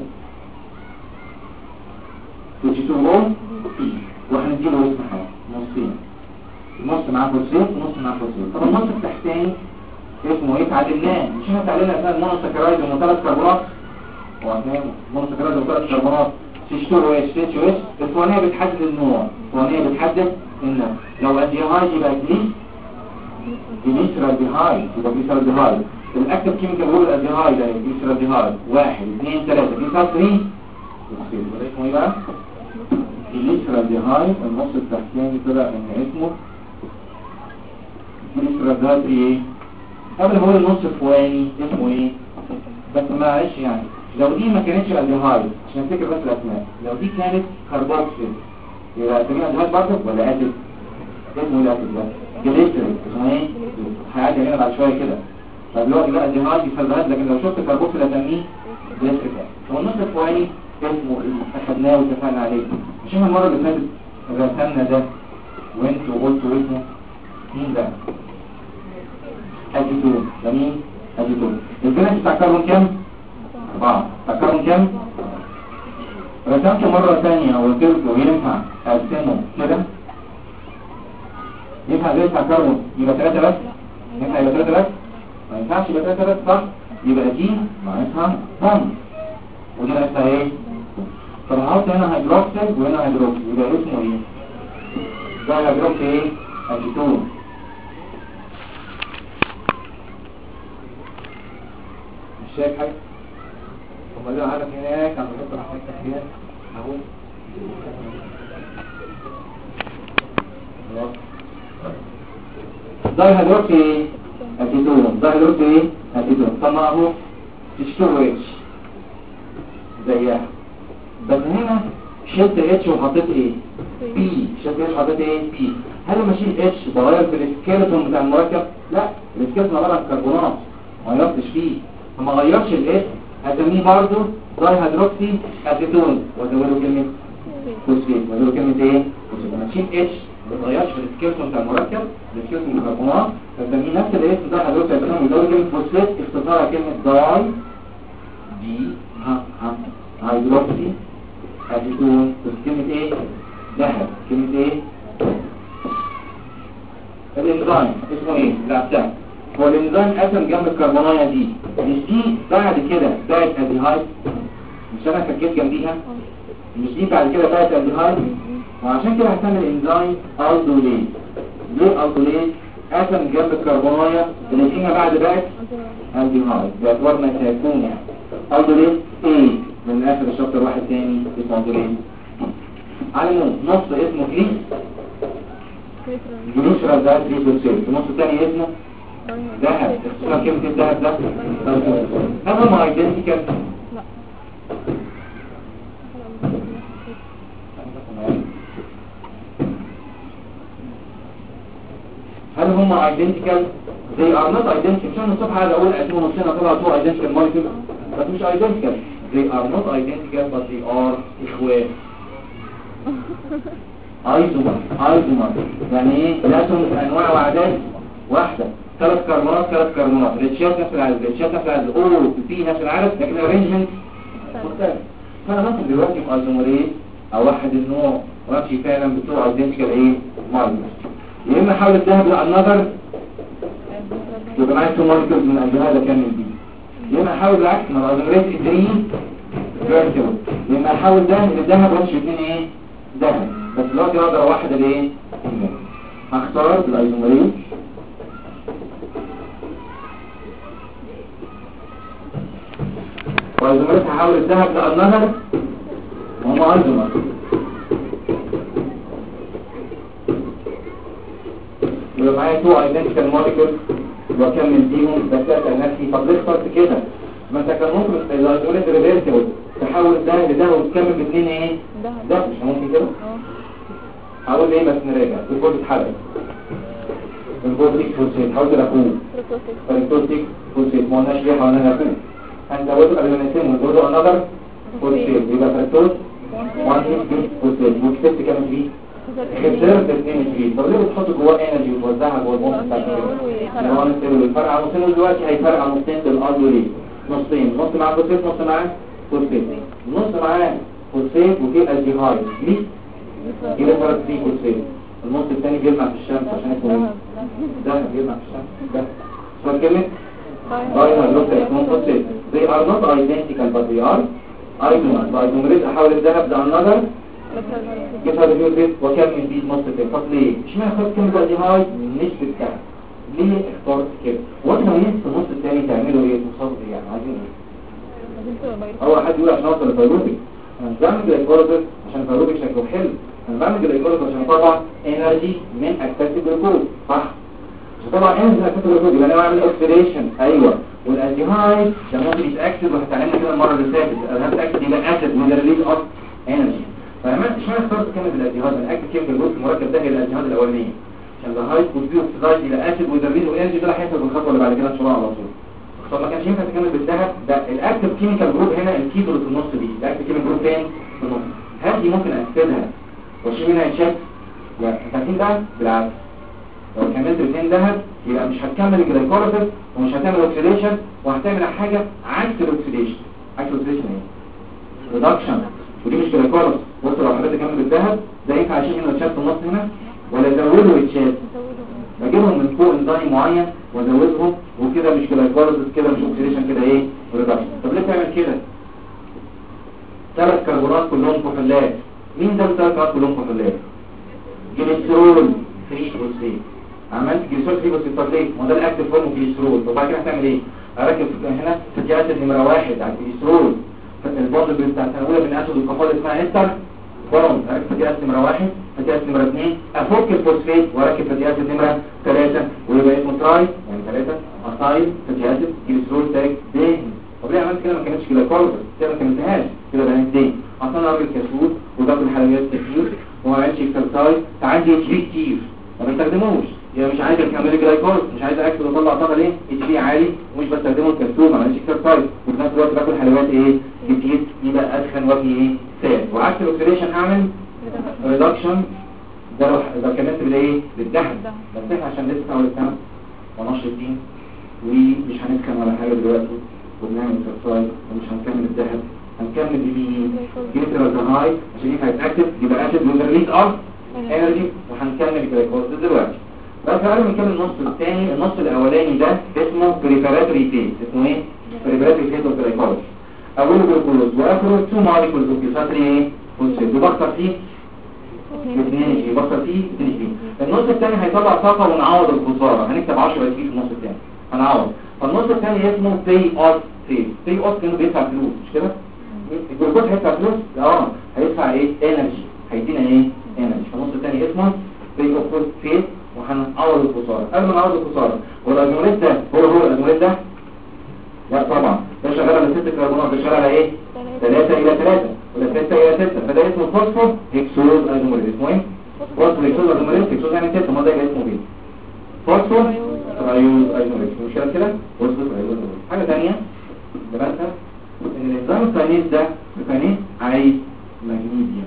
H2O وهنديله اسم حاجه نصين النص معاه فوسفات ونص معاه فوسفات طب النص التحتاني اسمه ايه اتعلمناه مش احنا اتعلمنا اسمها المونوساكرايد وثلاث كربونات هو اسمه مونوساكرايد وثلاث كربونات H2OH CHOH الثوانيه بتحدد النوع الثوانيه بتحدد النوع لو اديهايد يبقى جليسرالديهايد يبقى جليسرالديهايد الاكتف كيميكال هو الاديهايد يعني جليسرالديهايد 1 2 3 جليسرالديهايد اسمه ايه بقى جليسرالديهايد النص التحتاني طلع ان اسمه جليسرالديهايد ايه قبل ما اقول النص الفوقاني اسمه ايه بس معلش يعني لو دي ما كانتش الديهايد عشان نفتكر بس الاسماء لو دي كانت كربوكسيل يبقى اسمها الديهايد برضه ولا اسيد اسمه ايه الاسيد ده جليسرال اسمه ايه هيعدي علينا بعد شويه كده فدلوقتي بقى الديهايد يفضلات لكن لو شفت كربوكسيل اسميه جليسرال هو النص الفوقاني اسمه اللي اخدناه واتفقنا عليه مش احنا المره اللي فاتت رسمنا ده وانتوا قلتوا اسمه مين ده اديتون ده مين اديتون الفالنس بتاع الكربون كام 4 بتاع الكربون كام رسمته مره ثانيه وقلت له ينفع اقسمه كده ينفع زي بتاع الكربون يبقى 3 بس ينفع يبقى 3 بس ما ينفعش يبقى 3 بس صح يبقى دي ناقصها بوند ودي ناقصها ايه طب هحط هنا هيدروكسيل وهنا هيدروكسيل يبقى اسمه ايه ده هيدروكسيل ايه اديتون مش شايف حاجه امال لو عارف هناك عم بحط حاجتك فيها اهو ده هيدروكسي اسيتون ده هيدروكسي اسيتون طلع اهو تشتغل زيها بس هنا شلت اتش وحطيت ايه بي شلت اتش وحطيت ايه بي هل لما اشيل اتش بغير في السكيلتون بتاع المركب لا السكيلتون عباره عن كربونات ما غيرتش فيه فما غيرش الاتش هسميه برضه داي هيدروكسي اسيتون وازوده كلمه فوسفيت وازوده كلمه ايه فوسفيت لما اشيل اتش ما بغيرش في السكيلتون بتاع المركب السكيلتون الكربونات فسميه نفس الاسم داي هيدروكسي اسيتون وازوده كلمه فوسفيت اختصارها كلمه داي دي هيدروكسي اسيتون كلمة ايه؟ ذهب كلمة ايه؟ الانزيم اسمه ايه؟ لا بتاع هو الانزيم قسم جنب الكربونايه دي مش دي بعد كده بقت الديهايد مش انا فكيت جنبيها مش دي بعد كده بقت الديهايد وعشان كده هسمي الانزيم الدوليز ليه الدوليز؟ قسم جنب الكربونايه اللي فيها بعد بقت الديهايد باعتبار ما سيكون يعني الدوليز ايه؟ من اخر الشابتر واحد تاني اسمه الدوليز على نص اسمه جليس جليسرال ده جليسوسيل النص الثاني اسمه ذهب اختصار كلمة الذهب ده هل هم ايدنتيكال؟ هل هم ايدنتيكال؟ they are not identical مش انا الصبح هذا اقول اسمه نصنا طلع تو ايدنتيكال موليكيول بس مش ايدنتيكال they are not identical but they are اخوات ايزومر يعني ايه الاتوم انواع واعداد واحده ثلاث كربونات ريتشات نفس العدد او في نفس العدد لكن الارينجمنت مختلف فانا ممكن دلوقتي في ايزومرين اوحد النوع وامشي فعلا بتوع ايدنتيكال ايه ماركرز يا اما احاول الذهب لانذر يبقى معايا تو ماركرز من الجهاز اكمل بيه يا اما احاول العكس ما الايزومرين 3 فيرتيبل يا اما احاول ده للذهب وامشي اثنين ايه ذهب بس دلوقتي اقدر اوحد الايه هختار الايزومرين وايزومرين هحاول الذهب لانذر وهم ايزومر يبقى معايا تو ايدنتيكال موليكيول واكمل بيهم بس اسال نفسي طب ليه اخترت كده ما انت كان ممكن الايزومرين ريفيرسبل تحول ده لده وتكمل باثنين ايه ده مش ممكن كده هقول ايه بس نراجع الكود اتحرق الكود فوسفيت حاولت الاخوه فريكتوتيك فوسفيت ما قلناش ليه حاولنا ناخوه هنزوده قبل ما نسيبه ونزوده انذر فوسفيت يبقى فريكتوز 1 فوسفيت وكتبت كام فيه خسرت 2 فيه طب ليه بتحط جواه انرجي وتوزعها جوه البوم بتاع الفرق على نصين دلوقتي هيفرق على نصين بالارض ليه نصين نص مع فوسفيت نص معاه فوسفيت نص معاه فوسفيت وفيه الديهايد ليه كده فرق فيه فوسفيت النص الثاني بيلمع في الشمس عشان اسمه ده بيلمع في الشمس ده اسمها كلمه فوسفيت they are not identical but they are isomers isomerase احاول الذهب ده another كيف هذا الفوسفيت وكمل بيه نص كده طب ليه اشمعنى اخترت كلمه الديهايد مش بالكامل ليه اخترت كده وانت لو نسيت النص الثاني تعملوا ايه توصلوا ايه يعني عايزين ايه اول حد يقول عشان اوصل للفيروبيك انا مش بعمل جلايكوليسيس عشان الفيروبيك شكله حلو انا بعمل جلايكوليسيس عشان اطلع انرجي من اكتيف جلوكوز صح طبعا انرجي من اكتيف جلوكوز يبقى انا بعمل اوكسيديشن ايوه والالديهايد ده ممكن يتاكسد وهتعلمنا كده المره اللي فاتت الالديهايد اكسد يبقى اسيد من ريليز اوف انرجي فعملت اشمعنى اخترت كلمه الالديهايد من اكتيف كيف جلوكوز المركب ده هي الالديهايد الاولانيه عشان الهايد كوزبي اوكسيدايز الى اسيد وريليز انرجي ده هيحصل بالخطوه اللي بعد كده ان شاء الله على طول طب ما كانش ينفع تكمل بالذهب ده الاكتيف كيميكال جروب هنا الكيتو اللي في النص دي الاكتيف كيميكال جروب فين في النص هل دي ممكن اكسدها واشيل منها يتشك لا انت عارفين ده بالعكس لو كملت الاثنين ذهب يبقى مش هتكمل الجلايكوليسيس ومش هتعمل اوكسيديشن وهتعمل حاجه عكس الاكسيديشن عكس الاكسيديشن ايه ريدكشن ودي مش جلايكوليسيس بص لو حضرتك تكمل بالذهب ده ينفع اشيل منه يتشك في النص هنا ولا ازوده يتشك بجيبهم من فوق انزيم معين وازودهم وكده مش جلايكوليسيس كده مش اوكسيديشن كده ايه ريدكشن طب ليه تعمل كده 3 كربونات كلهم كحولات مين ده 3 كربونات كلهم كحولات جليسرول 3 فوسفيت عملت جليسرول 3 فوسفيت طب ليه ما ده الاكتيف فورم جليسرول وبعد كده هتعمل ايه اركب هنا فتي اسيد نمره 1 على الجليسرول البوند بتاع السنه الاولى من اسيد الكحول اسمها استر بوند. اركب فتي اسيد نمره 1، فتي اسيد نمره 2، افك الفوسفات واركب فتي اسيد نمره 3 ويبقى اسمه تراي يعني 3 اسايل فتي اسيد جليسرول تاج دهن. طب ليه عملت كده؟ ما كانتش كده خالص، كده ما كملتهاش كده بقى دهن. اصلا انا راجل كسول وباكل حلويات كتير وما بعملش اكسرسايز، فعندي اتش بي كتير ما بستخدموش. يبقى مش عايز اكمل جلايكوز، مش عايز اكل واطلع طاقه ليه؟ اتش بي عالي ومش بستخدمه الكسول، ما بعملش اكسرسايز، وفي نفس الوقت باكل حلويات ايه كتير، يبقى ادخن وجهي ايه ساد. وعكس الاكسيديشن اعمل ريدكشن. ده لو كملت بالايه؟ بالدهن. بس احنا عشان لسه اول سنه ونشطين ومش هنسخن ولا حاجه دلوقتي وبنعمل اكسرسايز ومش هنكمل الدهن، هنكمل بمين؟ جليسرول هاي عشان يبقى اكتف يبقى اسيد ويريليز اوف انرجي، وهنكمل جلايكوز دلوقتي. بس قبل ما نكمل النص الثاني، النص الاولاني ده اسمه بريباراتوري فيز. اسمه ايه؟ بريباراتوري فيز اوف جلايكوز. اوله جلوكوز واخره 2 موليكولز اوف جلوكوز ايه؟ فوسفات. وبكتر فيه 2 جي، بكتر فيه 2 جي. النص الثاني هيطلع طاقه ونعوض الخساره، هنكتب 10 جي في النص الثاني هنعوض. فالنص الثاني اسمه باي اوت فيز. باي اوت كانه بيدفع فلوس مش كده؟ الجلوكوز هيدفع فلوس؟ هيدفع ايه؟ انرجي، هيدينا ايه؟ انرجي. فالنص الثاني اسمه باي اوت فيز وهنعوض الخساره. قبل ما نعوض الخساره، والادموليت ده هو الادموليت ده؟ لا طبعا، ده شغال على 6 كربونات، ده شغال على ايه؟ 3 الى 3 ولا 6 الى 6، فده اسمه فوسفور هيكسوز ادموليت. اسمه ايه؟ فوسفور هيكسوز ادموليت. هيكسوز يعني 6، ما ده اسمه ايه؟ فوسفور ترايوز ادموليت. مش كده؟ فوسفور ترايوز ادموليت. حاجه ثانيه دلوقتي ان الانزيم الكاينيز ده الكاينيز عايز مغنيسيوم،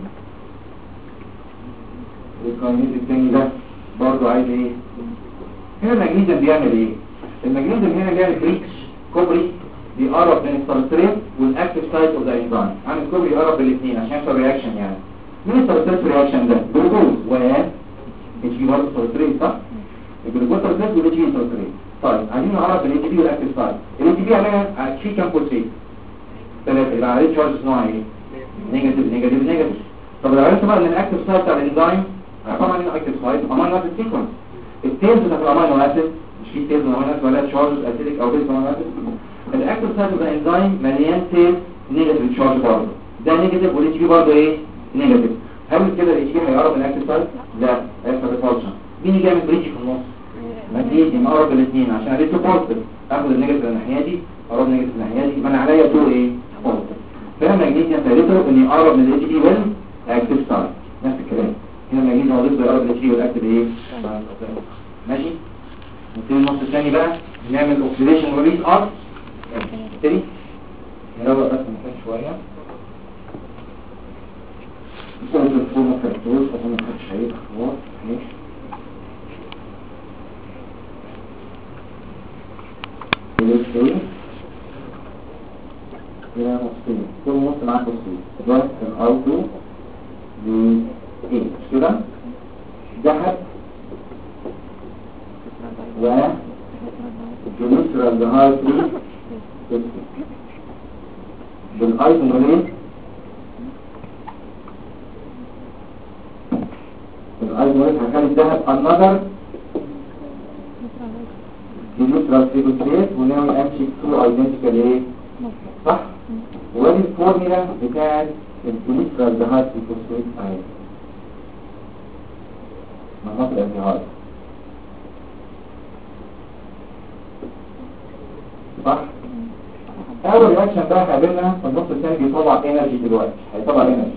والكاينيز الثاني ده برضه عايز ايه؟ هنا المغنيسيوم بيعمل ايه؟ المغنيسيوم هنا بيعمل بريتش كوبري، بيقرب بين السبستريت والاكتيف سايت اوف ذا انزيم. عامل كوبري يقرب بالاثنين عشان يحصل رياكشن. يعني مين السبستريت رياكشن ده؟ جلوكوز و اتش بي برضه سبستريت صح؟ الجلوكوز سبستريت والاتش بي سبستريت. طيب عايزين نعرف الاتش بي والاكتيف سايت. الاتش بي عليها في كام فوسفيت؟ 3. يبقى عليه تشارج نوع ايه؟ نيجاتيف نيجاتيف نيجاتيف. طب لو عرفت بقى ان الاكتيف سايت بتاع الانزيم طبعا الاكتيف سايت امينو اسيد سيكونس. التيلز بتاعت الامينو اسيد مش في تيلز امينو اسيد ولا تشارجز اسيديك او بيز امينو اسيد. الاكتيف سايت بتاع الانزيم مليان تيل نيجاتيف تشارج برضه، ده نيجاتيف والاتش بي برضه ايه؟ نيجاتيف. هل كده الاتش بي هيقرب من الاكتيف سايت؟ لا، هيحصل ريبولشن. مين اللي يعمل بريدج في النص؟ مغنيسيوم يقرب الاثنين عشان اديته بوزيتيف، اخد النيجاتيف الناحيه دي اقرب نيجاتيف الناحيه دي، يبقى انا عليا 2 ايه؟ بوزيتيف. فهنا المغنيسيوم فائدته ان يقرب من الاتش بي والاكتيف سايت. نفس الكلام هنا المغنيسيوم وظيفته يقرب من الاتش بي والاكتيف ايه؟ ماشي. نبتدي النص الثاني بقى نعمل اوكسيديشن وريليز اوف. نبتدي نروق بس المكان شويه. نقول الفورمه كرتوز عشان ما حدش هيبقى خلاص. ماشي. ولسه يا نصين، كل نص معاه نصين. ده الاوتو دي ايه مش كده؟ ذهب و جليسرول هاي 3 بالايزومريت. الايزومريت هنخلي الذهب another جليسرول سيكوتريت ونعمل امشي 2 ايدنتيكال ايه؟ صح؟ ودي الفورميلا بتاعت الجليسرول هاي سيكوتريت اهي مناطق الانتهاء صح؟ اول رياكشن بقى قابلنا في النص الثاني بيطلع انرجي دلوقتي، هيطلع انرجي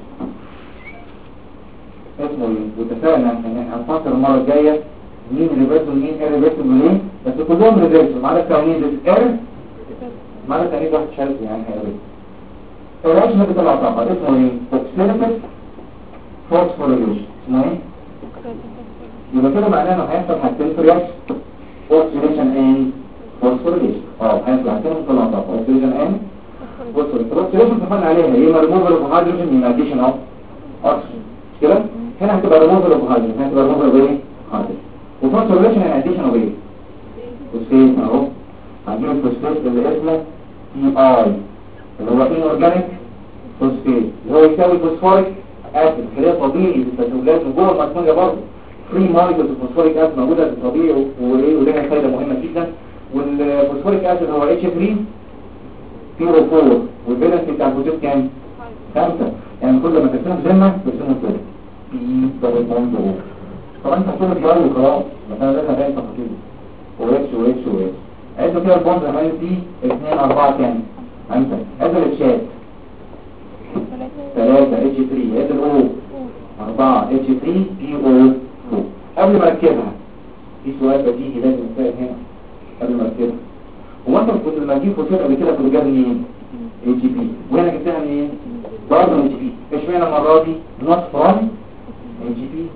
اسمه ايه؟ واتفقنا ان احنا هنفكر المره الجايه مين ريفيرسل ومين ايريفيرسل وليه، بس كلهم ريفيرسل ما عدا الكاينيز ما عدا الكاينيز واحد شاذ يعني هيريفيرسل. الرياكشن اللي بيطلع طاقه اسمه ايه؟ اوكسيديتيف فوسفوريليشن. اسمه ايه؟ يبقى كده معناه انه هيحصل حاجتين في الرياكشن، اوكسيديشن اند فوسفوريليشن. هيحصل حاجتين طلع طاقه، اوكسيديشن اند فوسفوريليشن. الاوكسيديشن اتفقنا عليها يا اما ريموفال اوف هيدروجين يا اديشن اوف اوكسجين كده. هنا هتبقى ريموفال اوف هيدروجين، هنا هتبقى ريموفال اوف ايه؟ هيدروجين. وفوسفوريليشن يعني اديشن اوف ايه؟ فوسفيت اهو. هنجيب الفوسفيت اللي اسمه تي اي اللي هو ان اورجانيك فوسفيت اللي هو يساوي فوسفوريك اسيد خليه طبيعي بالتسويلات جوه المسموجه برضه. فري مولكيولز الفوسفوريك اسيد موجوده في الطبيعي وايه ولها فايده مهمه جدا. والفوسفوريك اسيد هو اتش 3 في ركور والفالنس بتاع البروتين كام؟ 5. يعني كل ما ترسمه زمه ترسمه كده في دبل بوند او. طبعا انت هتقول الجوال وخلاص مثلا ده باين تفاصيل واتش واتش واتش. عايزه كده البوند زمان دي 2 4 كام؟ 5. ادي الشات 3 اتش 3 ادي الاو 4 اتش 3 بي او 2. قبل ما اركبها في سؤال بديهي لازم نسال هنا قبل ما اركبها. هو انت كنت لما تجيب فوسفات قبل كده كنت جايب منين؟ اي جي بي. وهنا جبتها منين؟ برضه اي جي بي. اشمعنى المره دي نوت فروم اي جي بي؟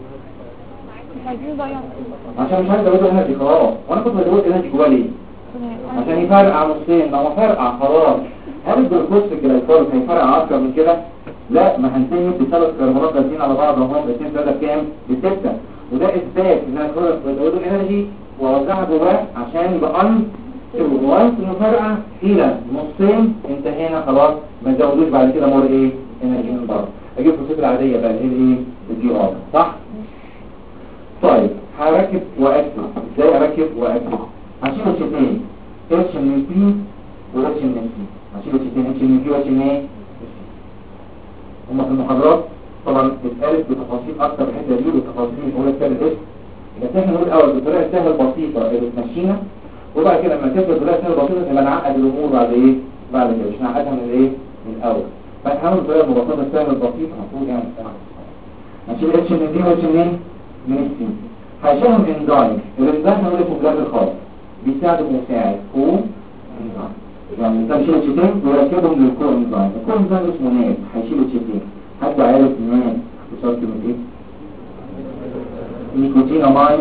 عشان مش عايز ازود انرجي خلاص. وانا كنت بزود انرجي جوه ليه؟ عشان يفرقع نصين. لو فرقع خلاص هل الجلوكوز في الجلايكول هيفرقع اكتر من كده؟ لا، ما هنتهي بثلاث كربونات لازين على بعض اهو. 2 3 بكام؟ ب6. وده اثبات ان انا بزود الانرجي واوزعها جواه عشان يبقى ان وانت المفرقع الى نصين. انتهينا خلاص. ما تزودوش بعد كده مور ايه؟ انرجي من بره. اجيب الفوسفات العاديه بقى اللي هي ايه؟ الدي ار. صح؟ طيب هركب واكتب. ازاي اركب واكتب؟ هشيل الشتين اتش من بي واتش من سي. هشيل الشتين اتش من بي واتش من ايه؟ هما في المحاضرات طبعا اتقالت بتفاصيل اكتر الحته دي والتفاصيل اللي هو كتاب الاسم. بس احنا نقول الاول بالطريقه السهله البسيطه اللي تمشينا، وبعد كده لما تثبت بالطريقه السهله البسيطه نبقى نعقد الامور بعد ايه؟ بعد كده مش نعقدها من الايه؟ من الاول. فنحاول بالطريقه المبسطه السهله البسيطه المفروض يعني هنشيل اتش من بي واتش من السي. هيشيلهم انزايم. الانزايم هنقول لكم في الاخر خالص بيساعد المساعد هو انزايم. يعني انت هتشيل الشتين ويركبهم للكو انزايم. الكو انزايم اسمه ناب. هيشيل الشتين. حد عارف ناب بشرط من ايه؟ نيكوتينامايد.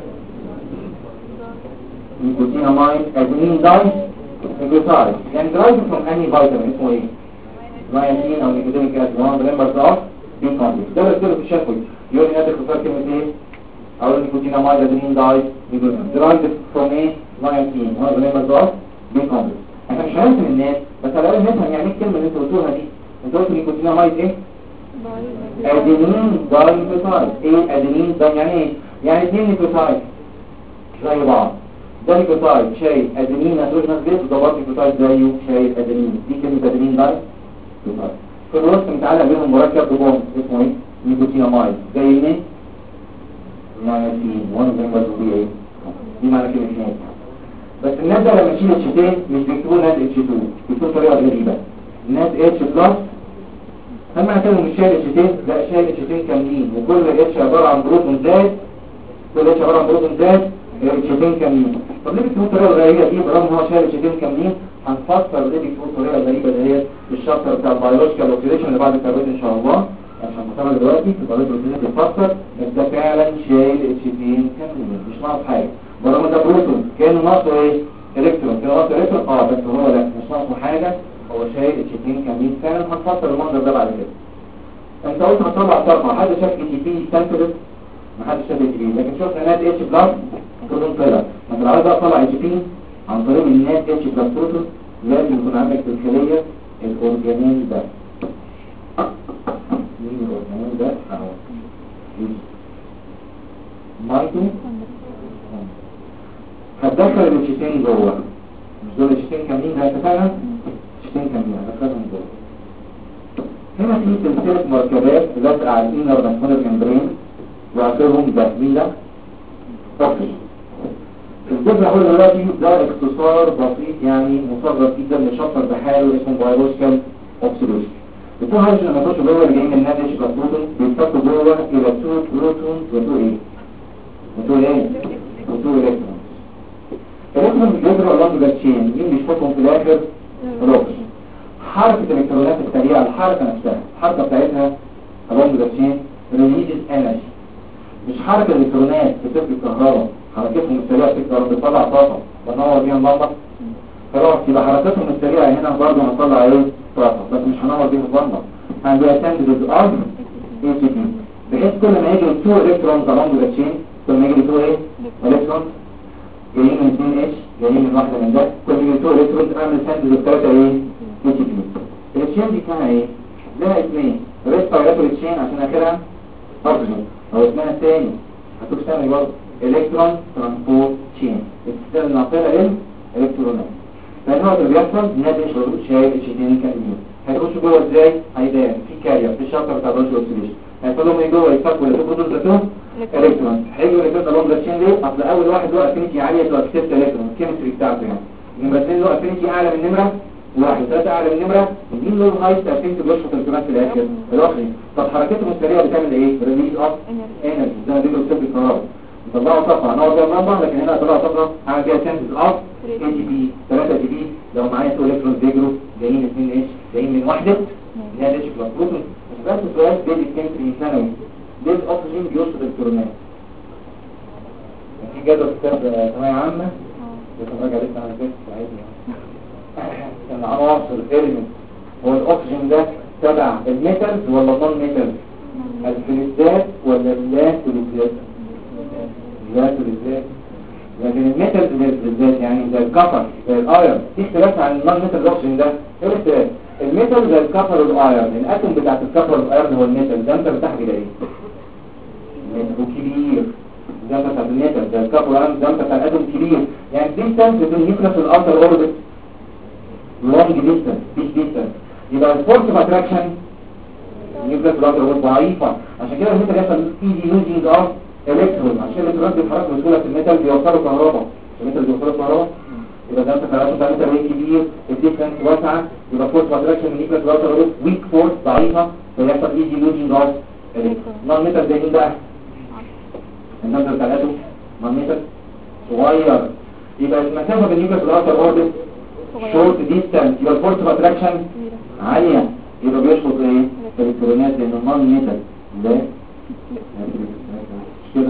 نيكوتينامايد ادينين داي نيكوتايد. يعني درايف من انهي فيتامين اسمه ايه؟ نياسين او نيكوتينيك اسيد. وان ممبرز اوف بي كومبلكس. ده بيصير في الشفوي يقول لي اختصار كلمه ايه؟ او نيكوتينامايد ادينين داي درايف فروم ايه؟ نياسين وان ممبرز اوف بي كومبلكس. احنا مش هنفهم الناس بس على الاقل نفهم يعني ايه الكلمه اللي انتوا قلتوها دي. انتوا قلتوا نيكوتينامايد ايه؟ ادينين داي نيكوتايد. ايه ادينين داي يعني ايه؟ يعني 2 نيكوتايد زي بعض. ده نيكوتايد شايل ادينين نيتروجينوس بيز وده نيكوتايد زيه شايل ادينين. دي كلمه ادينين داي نيكوتايد. في الوسط متعلق بينهم مركب ببوند اسمه ايه؟ نيكوتينامايد. زي مين؟ نياسين. وانا زي ما بقول ايه؟ دي معنى كلمه ناس. بس الناس ده لما تشيل اتش مش بيكتبوا ناس اتش 2 بيكتبوا طريقه غريبه ناس اتش بلس. هل معنى كده مش شايل اتش لا شايل اتش كاملين وكل اتش عباره عن بروتون زائد كل اتش عباره عن بروتون زائد اتش كاملين. طب ليه بيكتبوا الطريقه الغريبه دي برغم ان هو شايل اتش كاملين؟ هنفسر ليه بيكتبوا الطريقه الغريبه دي في الشابتر بتاع البيولوجيكال اوكسيديشن اللي بعد الكاربون ان شاء الله. عشان نفهمها دلوقتي في البيولوجيكال اوكسيديشن بيفسر ان ده فعلا شايل اتش كاملين مش ناقص حاجه. برغم ده بروتون كانه ناقصه ايه؟ الكترون. كانه ناقصه الكترون بس هو لا مش ناقصه حاجه. هو شايل اتش كاملين فعلا. هنفسر المنظر ده بعد كده. انت قلت هتطلع طاقه. حد شاف اي تي بي سنترس؟ ما حدش شاف اي تي بي لكن شفنا نات اتش بلس بروتون طلع. ما انت عايز بقى تطلع اي تي بي عن طريق النات اتش بلس بروتون لازم يكون عندك في الخليه الاورجانيل ده. مين الاورجانيل ده؟ اهو مايتو. هتدخل الاتشتين جوه. مش دول الاتشتين كاملين ده اتفقنا؟ الاتشتين كاملين هتدخلهم جوه. هنا في سلسلة مركبات لازقة على الانر ماسكولار ممبرين واخرهم ده مين ده؟ اوكي. الجزء هقول دلوقتي ده اختصار بسيط يعني مصغر جدا لشابتر بحاله اسمه بيولوجيكال اوكسيديشن. التو هيدروجين لما يخشوا جوه اللي جايين من ناتج بروتون بيتفكوا جوه الى 2 بروتون و2 ايه؟ و2 ايه؟ و2 الكترون. الكترون بيجروا along the chain. مين بيشوفهم في الاخر؟ الاكسجين. حركة الالكترونات السريعة الحركة نفسها الحركة بتاعتها along the chain releases energy. مش حركة الالكترونات بتفرق الكهرباء. حركتهم السريعة بتطلع طاقة بنور بيها اللمبة. خلاص يبقى حركتهم السريعة هنا برضه هنطلع ايه؟ طاقة بس مش هنور بيها اللمبة. هنبقى تندد ارض اي تي بي بحيث كل ما يجري 2 الكترونز along the chain كل ما يجري 2 ايه؟ الكترونز جايين من 2 اتش جايين من واحدة من ده كل ما يجري 2 الكترونز اعمل تندد 3 ايه؟ اي تي بي. التشين دي اسمها ايه؟ لها اسمين. ريسبيراتوري تشين عشان اخرها اوكسجين او اسمها الثاني هتستعمل برضه الكترون ترانسبورت تشين. السلسله الناقله للالكترونات. لان هو اللي بيحصل الناس مش موجود شايف اتش كان يمين هيخش جوه ازاي؟ هيبان في كارير في الشابتر بتاع الروش اوكسيديشن هيدخلهم ايه جوه يفكوا اللي بروتون ذاتهم الكترون هيجوا الكترون لهم لاتشين ليه؟ اصل اول واحد له افينيتي عاليه له 6 الكترون الكيمستري بتاعته يعني نمره 2 له افينيتي اعلى من نمره 1 3 اعلى من نمره مين له هايست افينيتي بيشفط الكترونات في الاخر الاخرين طب حركتهم السريعه بتعمل ايه؟ ريليز اوف انرجي زي ما بيقولوا سيب الكهرباء طلعوا طاقه هنقعد بيها اللمبه لكن هنا طلعوا طاقه هعمل بيها سنتز اوف اي جي بي 3 جي بي لو معايا 2 الكترون بيجروا جايين 2 اتش جايين من وحده اللي هي اتش بلس بروتون بس سؤال بيزك كيمستري ثانوي ليه الاكسجين بيوصل الكترونات في جدول كتاب ثانويه عامه بتفرج لسه على البيت عادي يعني العناصر الاليمنت هو الاكسجين ده تبع الميتالز ولا النون ميتالز الفلزات ولا اللاتوليزات اللاتوليزات لكن الميتالز بالذات يعني زي الكفر زي الايرون في اختلاف عن النون ميتال الاكسجين ده ايه الاختلاف الميتال زي الكفر والايرون الاتوم بتاعت الكفر والايرون هو الميتال ده انت بتحكي ده ايه ميتال كبير ده بتاع الميتال زي الكفر والايرون ده بتاع الاتوم كبير يعني ديستانس بين النيوكليس والاوتر اوربت لونج ديستانس بيج ديستانس يبقى الفورس اوف اتراكشن النيوكليس والاوتر اوربت ضعيفه عشان كده الميتال يحصل ايزي لوزنج اوف الكترون عشان الالكترونات بيتحركوا بسهوله في الميتال بيوصلوا كهرباء الميتال بيوصلوا كهرباء يبقى ده تفاعلات بتاع الميتال ويك كبير الديستانس واسعه يبقى فورس اتراكشن من نيوكليس والاوتر اوربت ويك فورس ضعيفه فيحصل ايزي لوزنج اوف الكترون ميتال زي مين بقى النمبر بتاعته ميتال صغير يبقى المسافه بين النيوكليس والاوتر اوربت شورت ديستانس يبقى الفورس اوف اتراكشن عاليه يبقى بيشفط ايه الالكترونات لان النون ميتال ده مش كده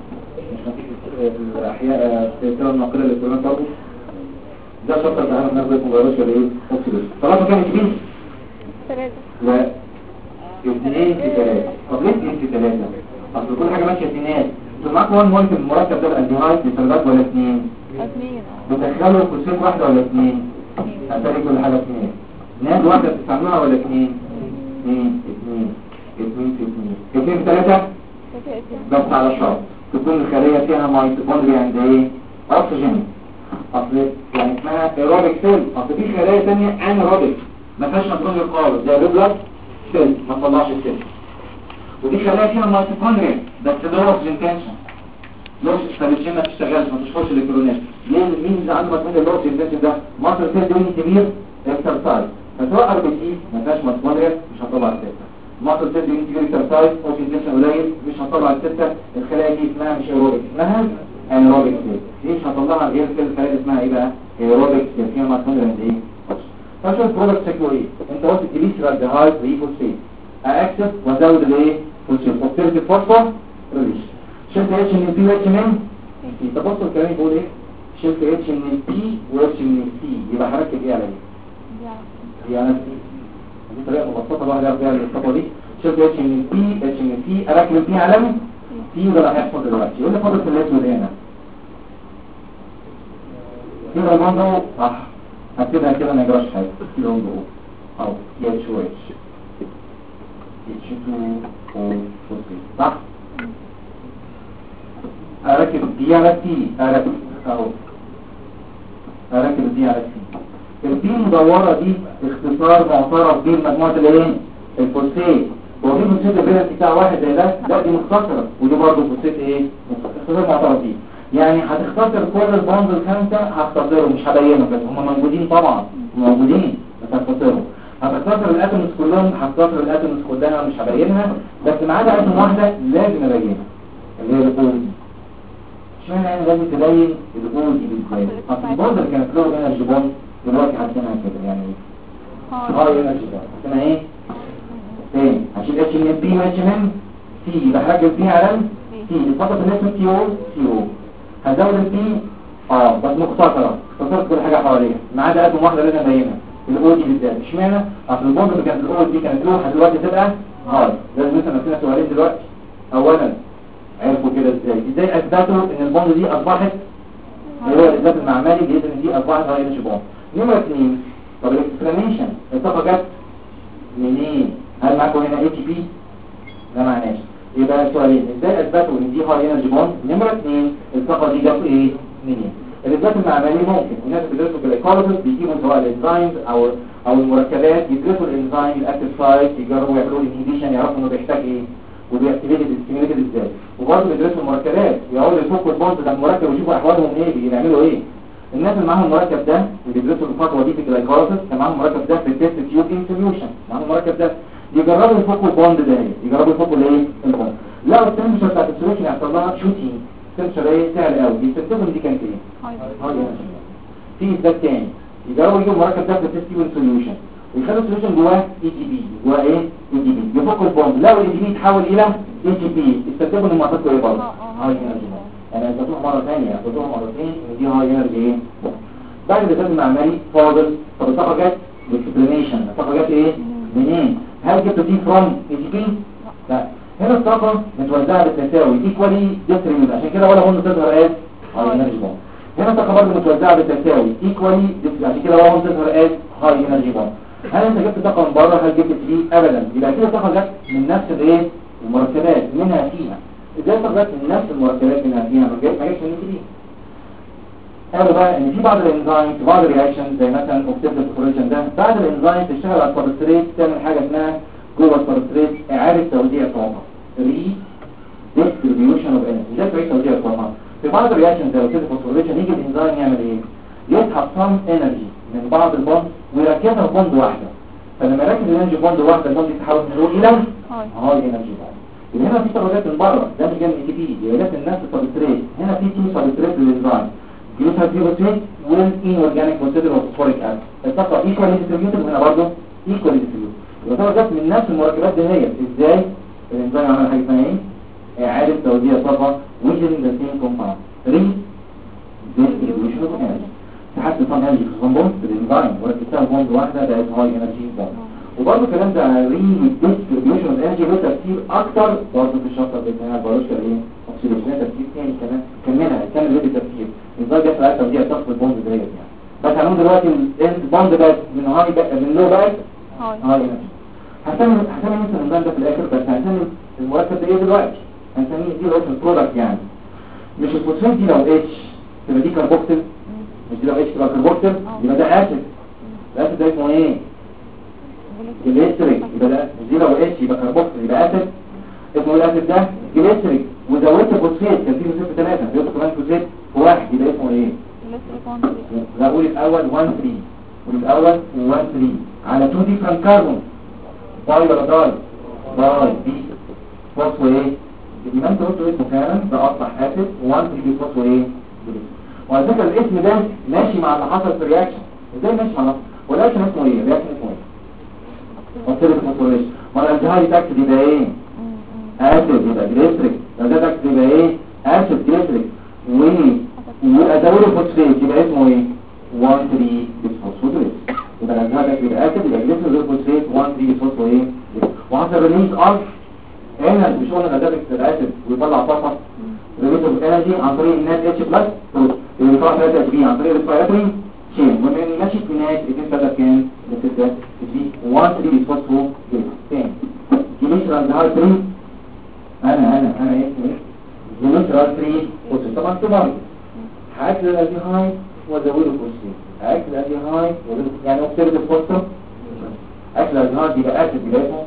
الاحياء السيره الناقله للالكترونات برضه ده شرط تعامل نسبه مباشره لايه اوكسيديشن طالما كان كبير 3 لا 2 في 3 طب ليه 2 في 3 اصل كل حاجه ماشيه اثنينات انتوا معاكم 1 مول في المركب ده الالديهايد بثلاث ولا 2 بتدخلوا كوسين واحده ولا 2 هتلاقي كل حاجه 2 ناد واحده بتستعملوها ولا 2 2 2 في 2 في 3 بس على شرط تكون الخليه فيها ميتوكوندريا عند ايه اكسجين اصل يعني اسمها ايروبيك سيل اصل في خلايا ثانيه انيروبيك ما فيهاش ميتوكوندريا خالص زي الريبلر سيل ما تطلعش السيل ودي خلايا فيها ميتوكوندريا بس ده اكسجين تنشن لوش السيل ما بتشتغلش ما تشفطش الالكترونات ليه مين اللي عنده ميتوكوندريا الاكسجين تنشن ده مصر سيل دوني كبير اكسرسايز فتوقع بتي ما فيهاش ميتوكوندريا مش هتطلع السيل مصر سيل دوني كبير اكسرسايز اكسجين تنشن قليل مش هتطلع السيل الخلايا دي اسمها مش ايروبيك اسمها انيروبيك سيل دي مش هطلعها غير سيل الخلايا اسمها ايه بقى ايروبيك سيل فيها ميتوكوندريا عند ايه فشو البرودكت شكله ايه انت قلت جليسيرالديهايد وفوسفيت اكسس وازود الايه فوسفيت اوكسيديتيف فوسفور ريليش شلت اتش من البي واتش من تبص الكلام يقول ايه شلت اتش من البي واتش من السي يبقى هركب ايه على ايه يعني دي طريقه مبسطه الواحد يعرف بيها الخطوه دي شلت اتش من البي اتش من السي اركب البي على سي وده اللي هيحصل دلوقتي يقول لي فاضل في الاسود هنا كده الموضوع صح هكتبها كده ما يجراش حاجه لون ضوء او اتش او اتش اتش 2 او فوسفيت صح اركب دي على سي اركب اهو اركب دي على سي البي المدوره دي اختصار معترف بيه مجموعه الايه الفوسفيت هو في فوسفيت الفالنسي بتاع واحد زي ده لا دي مختصره ودي برضه فوسفيت ايه اختصار معترف بيه يعني هتختصر كل البوند الخمسه هختصرهم مش هبينهم بس هم موجودين طبعا موجودين بس هختصرهم هتختصر الاتومز كلهم هختصر الاتومز كلها مش هبينها بس ما عدا اتوم واحده لازم ابينها اللي هي الاو دي اشمعنى يعني لازم تبين الاو دي بالذات اصل البوند اللي كانت له انرجي بوند دلوقتي حاطينها كده يعني هاي انرجي بوند حاطينها ايه تاني هشيل اتش من بي واتش من سي يبقى هركب بي على سي الفقط اللي اسمه سي او سي او هزود البي بس مختصره اختصرت كل حاجه حواليها ما عدا اتوم واحده لازم ابينها الاو دي بالذات اشمعنى اصل البوند اللي كانت الاو دي كانت له دلوقتي تبقى هاي لازم مثلا نسينا سؤالين دلوقتي اولا عرفوا كده ازاي اثبتوا ان البوند دي اصبحت هو الاثبات المعملي جدا ان دي اصبحت هاي انرجي بوند نمره 2 طب الاكسبلانيشن الطاقه جت منين هل معاكم هنا اتش بي ده معناش يبقى السؤالين ازاي اثبتوا ان دي هاي انرجي بوند نمره 2 الطاقه دي جت ايه منين الاثبات المعملي ممكن الناس بيدرسوا جلايكوليسيس بيجيبوا سواء الانزيمز او المركبات، يدرسوا الانزيم الاكتيف سايت، يجربوا يعملوا انهيبيشن، يعرفوا انه بيحتاج ايه وبيأكتيفيتد ازاي. وبرضه بيدرسوا المركبات، يقعدوا يفكوا البونز ده المركب ويشوفوا احوالهم ايه، بيعملوا ايه. الناس اللي معاهم المركب ده اللي بيدرسوا الخطوه دي في الجلايكوليسيس كان معاهم المركب ده في التيست تيوبينج سوليوشن، معاهم المركب ده يجربوا يفكوا البوند ده، يجربوا يفكوا الايه البوند. لو التمبريتشر بتاعت السوليوشن يحصل لها شوتينج، التمبريتشر ايه تعلى قوي، يستخدموا دي كانت ايه هاي انرجي. في اثبات تاني يجربوا يجيبوا المركب ده في التيست تيوبينج سوليوشن ويخلوا السوليوشن جواه اي جي بي، جواه ايه اي جي بي، يفكوا البوند، لو الاي جي بي يتحول الى اي جي بي يستخدموا ان معطيكوا ايه برضه هاي انرجي. انا اثبتوها مره ثانيه، اثبتوها مرتين ان دي هاي انرجي ايه. بعد الإثبات المعملي فاضل طب الطاقه جت بالاكسبلانيشن، الطاقه جت ايه منين؟ هل جبت دي فروم اي جي بي؟ لا، هنا الطاقه متوزعه بالتساوي ايكوالي ديستريبيوت، عشان كده ولا هون تظهر ايه هاي انرجي بوند. هنا الطاقه برضه متوزعه بالتساوي ايكوالي ديستريبيوت، عشان كده ولا هون تظهر ايه هاي انرجي بوند. هل انت جبت طاقه من بره؟ هل جبت دي؟ ابدا. يبقى كده الطاقه جت من نفس الايه المركبات منها فيها. ازاي الطاقه جت من نفس المركبات منها فيها؟ ما جاتش من دي. قالوا بقى ان في بعض الانزيم في بعض الرياكشن زي مثلا اوكسيديف فوسفوريليشن ده، بعد الانزيم تشتغل على السبستريت تعمل حاجه اسمها جوه السبستريت اعاده توزيع طاقه، ري ديستريبيوشن اوف انرجي. ازاي تعيد توزيع الطاقه؟ في بعض الرياكشن زي اوكسيديف فوسفوريليشن يجي الانزيم يعمل ايه؟ يسحب صم انرجي من بعض البوند ويركبها في بوند واحده، فلما يركب الانرجي في بوند واحده البوند يتحول من الى هاي انرجي بوند. يبقى هنا في طاقه من بره، ده مش جاي من اي بي، يبقى جت من نفس السبستريت. هنا في تو سبستريت للانزيم جلوتاثيون والان اورجانيك كونسيدر فوسفوريك اسيد، الطاقه ايكوالي ديستريبيوتد وهنا برضه ايكوالي ديستريبيوتد. يبقى جت من نفس المركبات دي. هي ازاي الانزيم عمل حاجه اسمها ايه؟ اعاده توزيع طاقه within the same compound، ري ديستريبيوشن اوف انرجي. تحدد طن انرجي في بوند الانزيم وركبتها بوند واحده بقت هاي انرجي بوند. وبرضه الكلام ده على ري ديستريبيوشن اوف انرجي له تفسير اكتر برضه في الشابتر بتاع البيولوجيكال ايه اوكسيديشن، تفسير ثاني كمان كملها كمل ليه التفسير ازاي جت على توزيع طاقه البوند ديت يعني. بس هنقول دلوقتي البوند بقت من هاي من لو بقت هاي انرجي. هسمي مثلا الانزيم ده في الاخر، بس هسمي المركب ده ايه دلوقتي؟ هنسميه دي اوبشن برودكت يعني. مش الفوسفات دي لو اتش تبقى دي كاربوكسيل، مش دي لو اتش تبقى كاربوكسيل، يبقى ده اسيد. الاسيد ده اسمه ايه؟ جليسريك. يبقى ده دي لو اتش يبقى كاربوكسيل يبقى اسيد، اسمه الاسيد ده جليسريك. وزودت فوسفات كان في فوسفات 3 زودت كمان فوسفات واحد يبقى اسمه ايه؟ لا قول الاول 1 3، قول الاول 1 3 على 2 ديفرنت كاربون، باي ولا داي؟ باي بي فوسفو ايه؟ يبقى انت قلت اسمه فعلا ده اصبح اسيد 1 3 بي فوسفو ايه؟ وعلى فكره الاسم ده ماشي مع اللي حصل في الرياكشن. ازاي ماشي مع والرياكشن اسمه ايه؟ الرياكشن اسمه ايه؟ اوكسيديف فوسفوريليشن. ما الالدهايد تاكسيد يبقى ايه؟ اسيد يبقى جليسريك. لو ده تاكسيد يبقى ايه؟ اسيد جليسريك. وازود الفوسفات يبقى اسمه ايه؟ 1 3 بيسفوسفوريليس. يبقى الالدهايد تاكسيد يبقى اسيد يبقى جليسريك والفوسفات 1 3 بيسفوسفو ايه؟ وحصل ريليز اوف هنا مش قلنا الادابك الاسيد ويطلع طاقه ريليز اوف انرجي عن طريق النات اتش بلس اللي بيطلع 3 اتش بي عن طريق الريسبيراتوري شين. ومن اني ماشي في نهايه 2 3 كام؟ 6 دي 1 3 بيسفوسفو تاني جليسرال الدهايد 3. انا اسمي جليسرال 3 فوسفات. طبعا طبعا هاكل الالدهايد وازوده فوسفات، هاكل الالدهايد يعني اوكسيديف فوسفات. اكل الالدهايد يبقى اسيد يبقى اسمه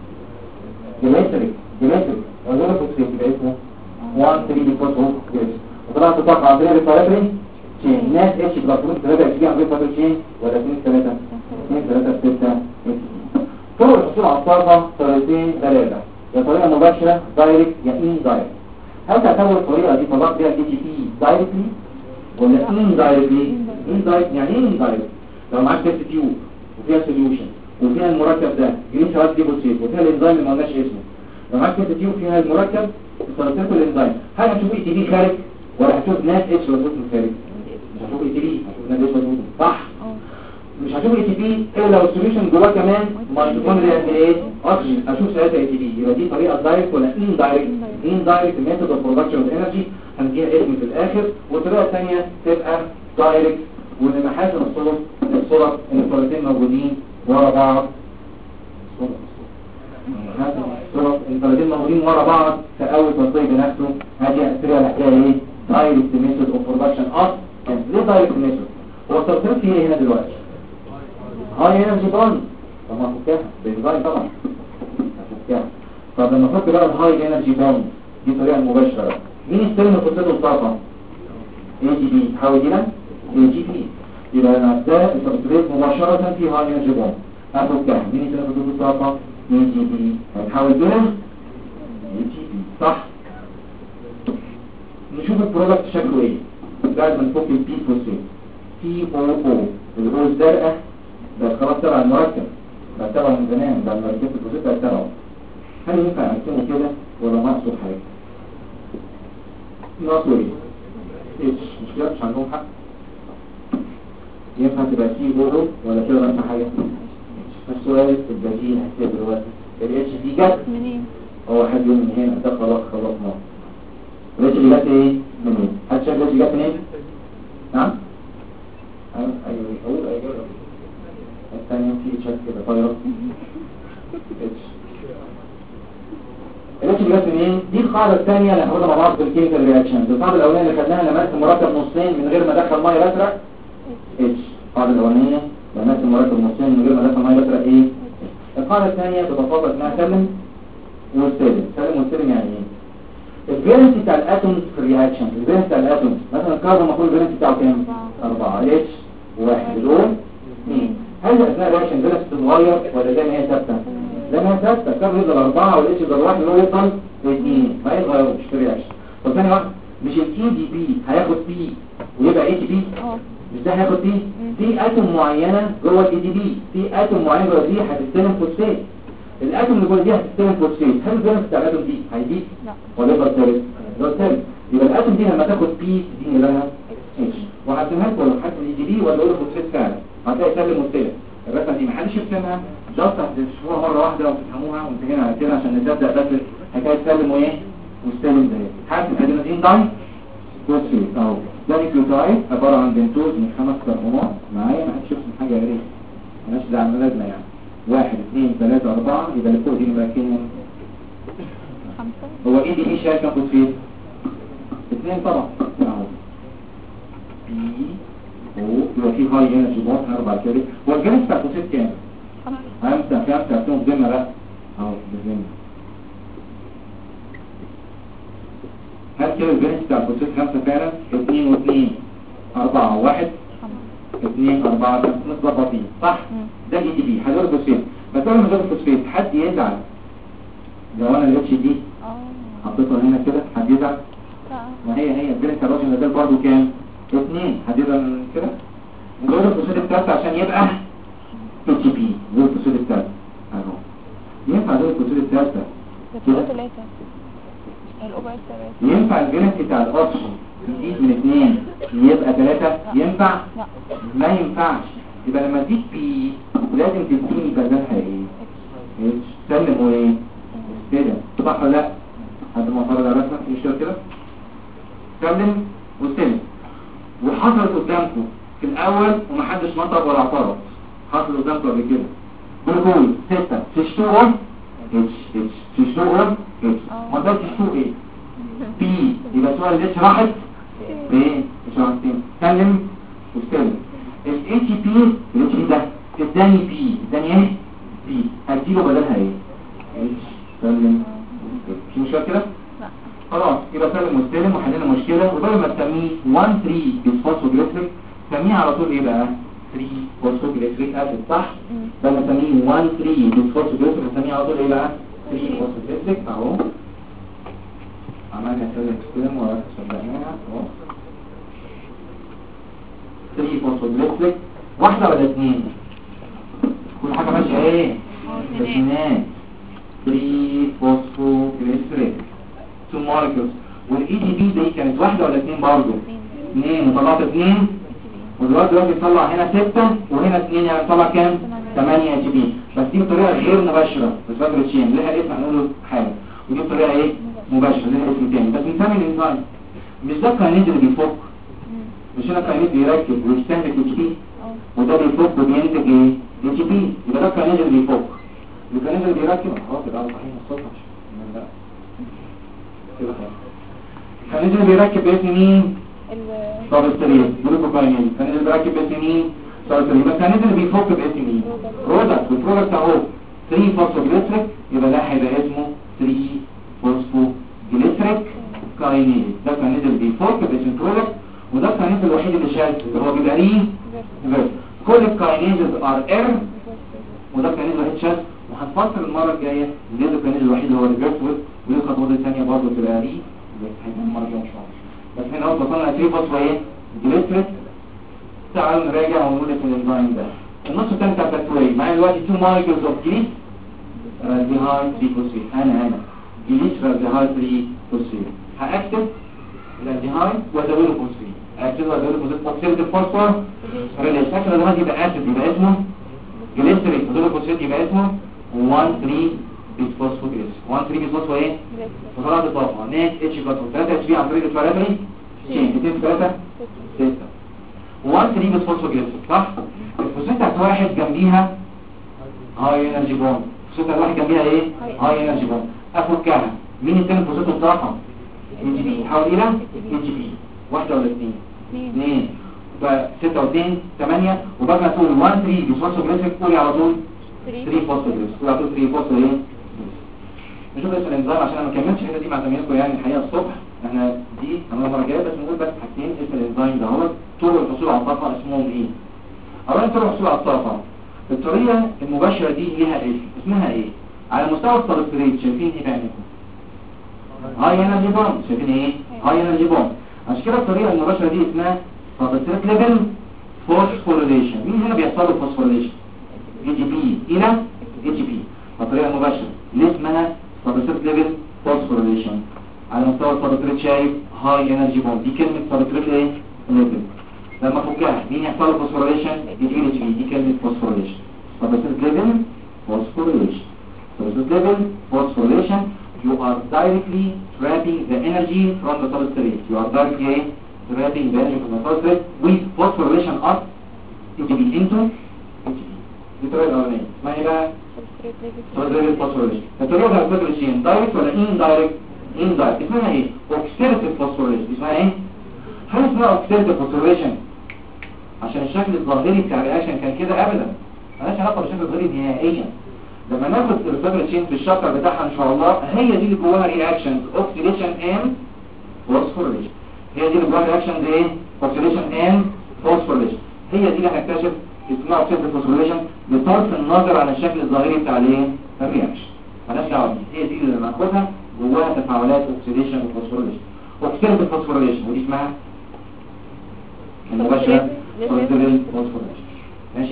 جليسريك وزوده فوسفات يبقى اسمه 1 3 بيسفوسفو. وطلعت طاقه عن طريق الريسبيراتوري شين ناس اتش بلس 3 اتش بي عن طريق الريسبيراتوري شين ولا 2 3 2 3 6. طرق الحصول على الطاقه طريقتين ثلاثه، يا طريقه مباشره دايركت يا ان دايركت. هل تعتبر الطريقه دي طلعت بيها الدي جي بي دايركتلي ولا ان دايركتلي؟ ان دايركت يعني ايه ان دايركت؟ لو معاك تيست تيوب وفيها سوليوشن وفيها المركب ده جليسرال ديبوسيت وفيها الانزيم اللي ما قلناش اسمه، لو معاك تيست تيوب فيها المركب استخدمت الانزيم، هل هتشوف اي تي بي خارج ولا هتشوف ناس اتش ولا خارج؟ مش هتشوف اي تي بي، هتشوف ناس اتش ولا صح؟ مش هشوف اي تي بي الا لو السوليوشن جواه كمان ميتوكوندريا قد ايه؟ اكسجين، اشوف ساعتها اي تي بي. يبقى دي طريقه دايركت ولا ان دايركت؟ ان دايركت ميثود اوف برودكشن اوف انرجي هنديها اسم في الاخر. والطريقه الثانيه تبقى دايركت، وان محاسن الصوره ان الطريقتين موجودين ورا بعض. محاسن الصوره ان الطريقتين موجودين ورا بعض في اول تصديق بنفسه، هذه الطريقه اللي هي ايه؟ دايركت ميثود اوف برودكشن اوف ليه دايركت ميثود؟ هو الترتيب فيه ايه هنا دلوقتي؟ هاي انرجي بوند. طب ما افكها بالديزاين طبعا افكها. طب لما افك بقى الهاي انرجي بوند دي طريقه مباشره بقى. مين يستلم فرصته الطاقه؟ اي جي بي تحول الى اي جي بي. يبقى انا ده الترتيب مباشره في هاي انرجي بوند افكها. مين يستلم فرصته الطاقه؟ اي جي بي هيتحول الى اي جي بي. صح. نشوف البرودكت شكله ايه بعد ما نفك البي فوسفيت. بي او او الاو الزرقاء ده خلاص تبع المركب، ده تبع من زمان، ده لما ركبت الفوسفيت ده تبعه. هل ينفع ارسمه كده ولا ناقصه حاجه؟ ناقصه ايه؟ اتش مش كده، مش عندهم حق. ينفع تبقى سي او او ولا كده ناقصه حاجه؟ السؤال البديل هتبقى دلوقتي الاتش دي جت منين؟ هو حد يقول من هنا ده خلاص ناقص. الاتش دي جت ايه؟ منين؟ حد شايف الاتش جت منين؟ نعم؟ ايوه اقول ايوه الثانيه في تشات كده طايره اتش. الاتش جت منين؟ دي القاعده الثانيه اللي هناخدها مع بعض في الكيميكال رياكشن. القاعده الاولانيه اللي خدناها لما ارسم مركب نصين من غير ما ادخل ميه ازرق اتش. القاعده الاولانيه لما ارسم مركب نصين من غير ما ادخل ميه ازرق ايه؟ القاعده الثانيه ببساطه اسمها سلم وستلم. سلم وستلم يعني ايه؟ الفالنس بتاع الاتومز في الرياكشن. الفالنس بتاع الاتومز مثلا الكربون المفروض الفالنس بتاعه كام؟ 4 اتش 1 الاول 2. هل اثناء الرياكشن الفالنس بتتغير ولا زي ما هي ثابته؟ زي ما هي ثابته. الكربون يفضل 4 والاتش يفضل 1 اللي هو يفضل 2 ما يتغيرش في الرياكشن. طب ثاني واحده مش الاي دي بي هياخد بي ويبقى اي تي بي؟ مش ده هياخد بي؟ في اتوم معينه جوه الاي دي بي، في اتوم معينه جوه دي هتستلم فوسفات. الاتوم اللي جوه دي هتستلم فوسفات. هل الفالنس بتاع الاتوم دي هيزيد؟ لا. ولا يبقى ثابت؟ يبقى ثابت. يبقى الاتوم دي لما تاخد بي تديني لها اتش. وهرسمها لكم لو حد الاي دي بي ولا اقول فوسفات فعلا هتلاقي سلم مستلم. الرسمه دي محدش يرسمها، جاست هتشوفوها مره واحده وتفهموها وانتهينا على كده عشان نصدق بس حكايه سلم وايه مستلم ده. حاسس الادرينالين داي فوسفات اهو. ده نيوكليوتايد عباره عن بنتوز من 5 كربونات. معايا ما حدش يرسم حاجه يا ريت مالهاش دعوه لازمه يعني. 1 2 3 4 يبقى اللي فوق دي نبقى كام؟ 5. هو ايه دي ايه شايف كام فوسفات؟ 2 طبعا اهو. بي او يبقى في هاي انرجي بوند 4 كده. هو الجنس بتاع الفوسفات كام؟ 5 5 5 بذمه بقى اهو بذمه. هل كده الجنس بتاع الفوسفات 5 فعلا؟ 2 و2 4 1 2 4 5 متظبطين صح؟ ده الاي دي بي هدول الفوسفات. بس انا من غير الفوسفات حد يزعل لو انا الاتش دي حطيتها هنا كده حد يزعل؟ ما هي الجنس بتاع الراجل ده برضه كام؟ 2 حد يزعل من كده؟ من غير الفوسفات الثالثه عشان يبقى اتش بي غير الفوسفات الثالثه اهو. ينفع غير الفوسفات الثالثه كده؟ 3 ينفع الجنس بتاع الاوكسجين يزيد من 2 يبقى 3 ينفع؟ لا ما ينفعش. يبقى لما تزيد بي لازم تديني بدلها ايه؟ اتش. سلم وايه؟ كده صح ولا لا؟ حد ما فرض على رسمك يشتغل كده سلم وسلم. وحصلت قدامكم في الاول ومحدش نطق ولا اعترض. حصلت قدامكم قبل كده جلوكوز 6 تشتغل اتش اتش تشتغل اتش. ما ده تشتغل ايه؟ بي. يبقى سؤال الاتش راحت فين؟ مش راحت فين؟ سلم وسلم. الاتش بي الاتش بي ده اداني بي اداني ايه؟ بي هديله بدلها ايه؟ اتش سلم مش مشكله كده؟ لا خلاص يبقى سلم وستلم وحلينا مشكله. وبدل ما تسميه 1 3 بيسفوسفوجليسريك سميه على طول ايه بقى؟ 3 فوسفوجليسريك اسيد صح؟ بدل ما تسميه 1 3 بيسفوسفوجليسريك سميه على طول ايه بقى؟ 3 فوسفوجليسريك اهو. عملنا سلم وستلم وصدقناها اهو 3 فوسفوجليسريك. واحده ولا اثنين؟ كل حاجه ماشيه ايه؟ اثنين 3 فوسفوجليسريك 2 مولكيولز. والاي دي بي دي كانت واحده ولا اثنين برضه؟ اثنين وطلعت 2 ودلوقتي يطلع هنا 6 وهنا 2 يعني طلع كام؟ 8 اتش بي. بس دي بطريقه غير مباشره بالفاجر تشين لها اسم هنقول له حاجه. ودي بطريقه ايه؟ مباشره لها اسم تاني بس بنسمي الانزيم. مش ده الكاينيز اللي بيفك؟ مش هنا الكاينيز بيركب ويستهلك اتش بي وده بيفك وبينتج ايه؟ اتش بي. يبقى ده الكاينيز اللي بيفك. الكاينيز اللي بيركب خلاص يبقى صحيح الصوت لا كده خلاص. الكاينيز اللي بيركب باسم مين؟ ساليسيليت جلوكوكاينيز كان بيركب اسم مين ساليسيليت بس كان اللي بيفك باسم مين برودكت والبرودكت اهو 3 فوسفوجليسريك يبقى ده هيبقى اسمه 3 فوسفوجليسريك كاينيز ده كان اللي بيفك باسم برودكت وده الكاينيز الوحيد اللي شاذ اللي هو بيبقى ليه كل الكاينيزز ار ار وده الكاينيز الوحيد شاذ وهنفصل المره الجايه ان ده الكاينيز الوحيد اللي هو ريفرسبل ودي الخطوات الثانيه برضه تبقى ليه هيبقى المره الجايه ان شاء الله بس هنا اهو وصلنا 3 فوسفوجليسريك تعالوا نراجع ونقول في الانزيم ده النص الثاني بتاع التكوين معايا دلوقتي 2 molecules of جليس رالديهايد 3 فوسفيت انا جليس رالديهايد 3 فوسفيت هاكتب الرالديهايد وازوده فوسفيت هاكتب وازوده فوسفيت اوكسيديتيف فوسفور ريليز فاكر الرالديهايد يبقى اسيد يبقى اسمه جليسرين وازوده فوسفيت يبقى اسمه 1 3 بيسفوسفوجليس 1 3 بيسفوسفو ايه فطلعت الطاقه نات اتش بلس 3 اتش بي عن طريق الفلاتري تشين 2 3 6 1 3 بيسفوسفوجليس صح الفوسفات واحد جنبيها هاي انرجي بوند الفوسفات واحد جنبيها ايه هاي انرجي بوند افكها مين الثاني فوسفات الطاقه اتش بي حاول الى اتش بي واحده ولا اثنين اثنين يبقى 6 و2 8 وبقى تقول 1 3 بيسفوسفوجليس قولي على طول 3 فوسفوجليس قولي على طول 3 فوسفو ايه نشوف اسم الانزيم عشان انا ما كملتش الحته دي مع زمايلكم يعني الحقيقه الصبح احنا دي المره الجايه بس نقول بس حاجتين اسم الانزيم ده هو طرق الحصول على الطاقه اسمهم ايه اولا طرق الحصول على الطاقه الطريقه المباشره دي ليها اسم اسمها ايه على مستوى السبستريت شايفين ايه بعينكم هاي انرجي بوند شايفين ايه هاي انرجي بوند عشان كده الطريقه المباشره دي اسمها سبستريت ليفل فوسفوريليشن مين هنا بيحصل له فوسفوريليشن اي جي بي الى اي جي بي الطريقه المباشره اللي اسمها سبستريت ليفل فوسفوريليشن على مستوى السبستريت شايف هاي انرجي بوند دي كلمه سبستريت ايه ليفل لما فكها مين يحصل له فوسفوريليشن يجي اتش بي دي كلمه فوسفوريليشن سبستريت ليفل فوسفوريليشن سبستريت ليفل فوسفوريليشن you are directly trapping the energy from the substrate you are directly trapping the energy from the substrate with phosphorylation of ATP into ATP دي الطريقه الاولانيه اسمها ايه بقى سبستريت ليفل فوسفوريليشن الطريقه بتاعت الفوسفوريليشن دايركت ولا indirect indirect اسمها ايه oxidative phosphorylation اسمها ايه هل اسمها اوكسيديتيف فوسفوريليشن عشان الشكل الظاهري بتاع الرياكشن كان كده ابدا مالهاش علاقه بالشكل الظاهري نهائيا لما ناخد الفوسفوريليشن في الشابتر بتاعها ان شاء الله هي دي اللي جواها رياكشنز اوكسيديشن اند فوسفوريليشن هي دي اللي جواها رياكشنز ايه اوكسيديشن اند فوسفوريليشن هي دي اللي هنكتشف اسمها اوكسيديتيف فوسفوريليشن بطرف النظر عن الشكل الظاهري بتاع الايه الرياكشن مالهاش دعوه هي دي اللي ناخدها جواها تفاعلات اوكسيديشن وفوسفوريليشن اوكسيديتيف فوسفوريليشن ودي اسمها المباشرة سبستريت فوسفوريليشن ماشي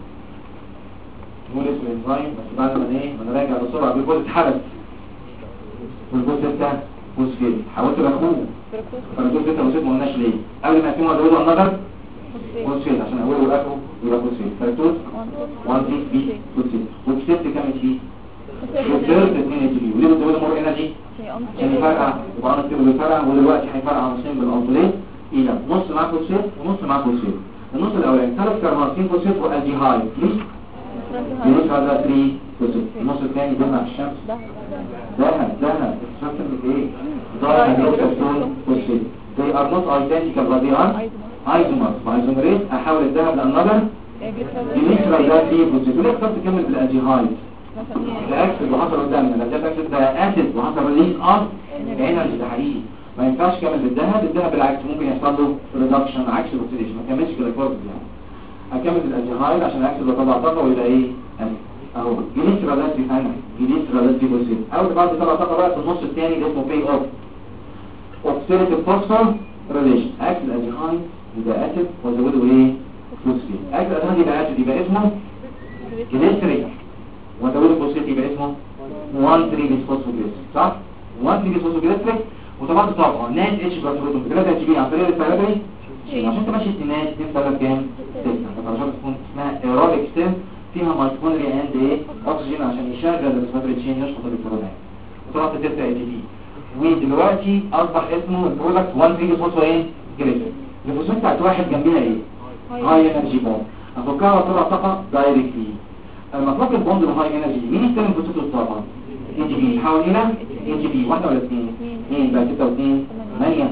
نقول اسم الانزيم بس بعد ما ايه ما نراجع بسرعه بالجزء اتحرق والجزء الثاني فوسفيت حاولت باخوه فالجزء الثاني فوسفيت ما قلناش ليه قبل ما يكون ادوله النظر فوسفيت عشان اوله واخره يبقى فوسفيت فالتوت 1 بي فوسفيت وكسبت كام اتش بي وكسبت 2 اتش بي وليه بتزود مور انرجي عشان يفرقع يبقى انا كده بيفرقع ودلوقتي هيفرقع نصين بالانطولين الى نص مع فوسفيت ونص مع فوسفيت النص الاولاني 3 كربوناتين فوسفيت والديهايد ليه ليش هذا 3 فوسفيت النص الثاني بيمنع الشمس ده استراكشر ايه ظاهر هيدروكسون فوسفيت they are not identical but they are isomers isomerase احول الذهب للنظر ليش هذا 3 فوسفيت وليه اخترت كلمه الاديهايد الاكسد وحصل قدامنا الاديهايد اكسد ده اسيد وحصل ريليز اوف انرجي ده حقيقي ما ينفعش كامل بالذهب بالعكس ممكن يحصل له ريدكشن عكس الاكسيديشن ما كملش كده كويس يعني اكمل الالديهايد عشان العكس يبقى طبعا طاقه ويبقى ايه اهو جليسرالات بيفانا جليسرالات بيفوسفيت او بعد طبعا طاقه بقى في النص الثاني اللي اسمه باي اوف اوكسيديتيف فوسفور ريليشن اكل الالديهايد يبقى اسيد وازوده ايه فوسفيت اكل الالديهايد يبقى اسيد يبقى اسمه جليسرين وازوده فوسفيت يبقى اسمه 1 3 بيسفوسفوجليسرين صح 1 3 بيسفوسفوجليسرين وطبعا طبعا نات اتش بلس بروتون 3 اتش بي عن طريق الفلاتري عشان تمشي النات دي بتبقى كام 6 عشان تكون اسمها ايروبيك ستيم فيها مايتوكوندريا اند ايه اكسجين عشان يشغل الفلاتري تشين يشفط الالكترونات وطلعت 6 اتش بي ودلوقتي اصبح اسمه البرودكت 1 3 فوسفو ايه جليسرين الفوسفات بتاعت واحد جنبها ايه هاي انرجي بوند افكها وطلع طاقه دايركتلي لما افك البوند الهاي انرجي مين يستلم فوسفات الطاقه اي جي بي حاول هنا اي جي بي واحده ولا اثنين بقى 6 و2 8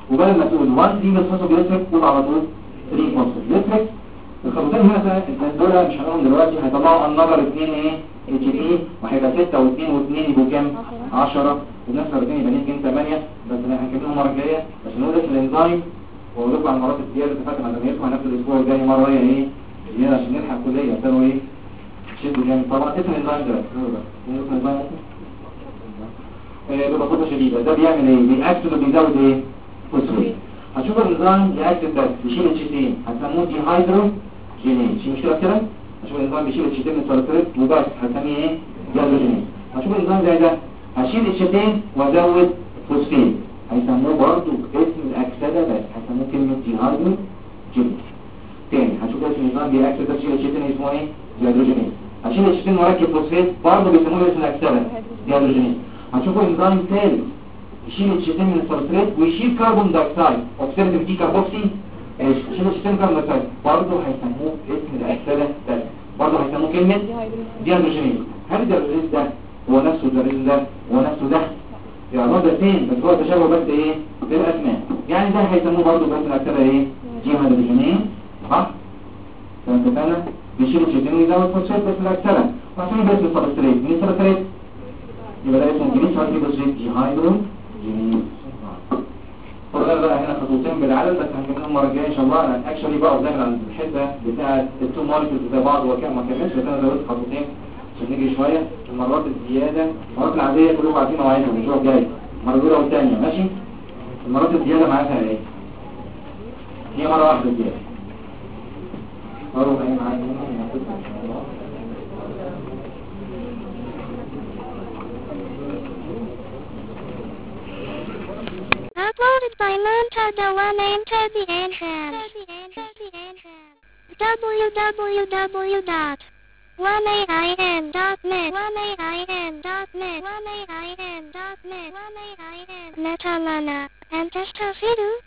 وبدل ما تقول 1 3 فوسفوجليسريك قول على طول 3 فوسفوجليسريك. الخطوتين هنا دول مش هنقولهم دلوقتي، هيطلعوا النظر 2 ايه اتش تي، وهيبقى 6 و2 و2 يبقوا كام 10، ونفس الاثنين يبقى يمكن 8. بس احنا هنكملهم المره الجايه بس نقول اسم الانزيم واقول لكم على المرات الزياده اللي فاتت ما تميزكم نفس الاسبوع الجاي مره هي ايه زياده عشان نلحق الكليه بتاعوا ايه شدوا جامد. طبعا اسم الانزيم ده اسم الانزيم ببساطه شديده ده بيعمل ايه؟ بيأكسد وبيزود ايه؟ فوسفات. هتشوف الانزيم يأكسد بس بيشيل الشيتين هنسموه دي هيدرو جينيز. في مشكله كده؟ هشوف الانزيم بيشيل الشيتين من السلفريت وبس هنسميه ايه؟ ديهيدروجينيز. هشوف الانزيم زي ده هشيل الشيتين وازود فوسفات هيسموه برضه اسم الاكسده بس هيسموه كلمه ديهيدرو جينيز. تاني هشوف اسم الانزيم بيأكسد بس يشيل الشيتين اسمه ايه؟ ديهيدروجينيز. هشيل الشيتين واركب فوسفات برضه بيسموه اسم الاكسده ديهيدروجينيز. هنشوفوا انزيم ثالث يشيل الشيتين من السلفريت ويشيل كربون دايوكسيد اوكسيديف دي كاربوكسي يشيل الشيتين كربون دايوكسيد برضه هيسموه اسم الاكسده ده برضه هيسموه كلمه ديهيدروجينيز. هل الديهيدروجينيز ده هو نفسه الديهيدروجينيز ده هو نفسه ده يعني ده اثنين بس هو تشابه بس ايه في الاسماء يعني ده هيسموه برضه بس الاكسده ايه ديهيدروجينيز صح؟ فانت بيشيل الشيتين ويزود فوسفات بس الاكسده وعشان باسم السلفريت من السلفريت يبقى ده اسمه جليس هايدرو بوزيت ديهايدرو جينيز. فضل بقى هنا خطوتين بالعدد بس هنكملهم المره الجايه ان شاء الله. انا اكشولي بقى داخل عند الحته بتاعه التو مولكيولز زي بعض وكام ما كملش بس انا زودت خطوتين عشان نيجي شويه. المرات الزياده المرات العاديه كلكم عارفين مواعيدهم الاسبوع الجاي المره الاولى والثانيه ماشي. المرات الزياده معاها ايه؟ هي مره واحده زياده. اروح ايه معايا Uploaded by Monta Dewan into the entrance. www.1ain.net Metalana and Testafidu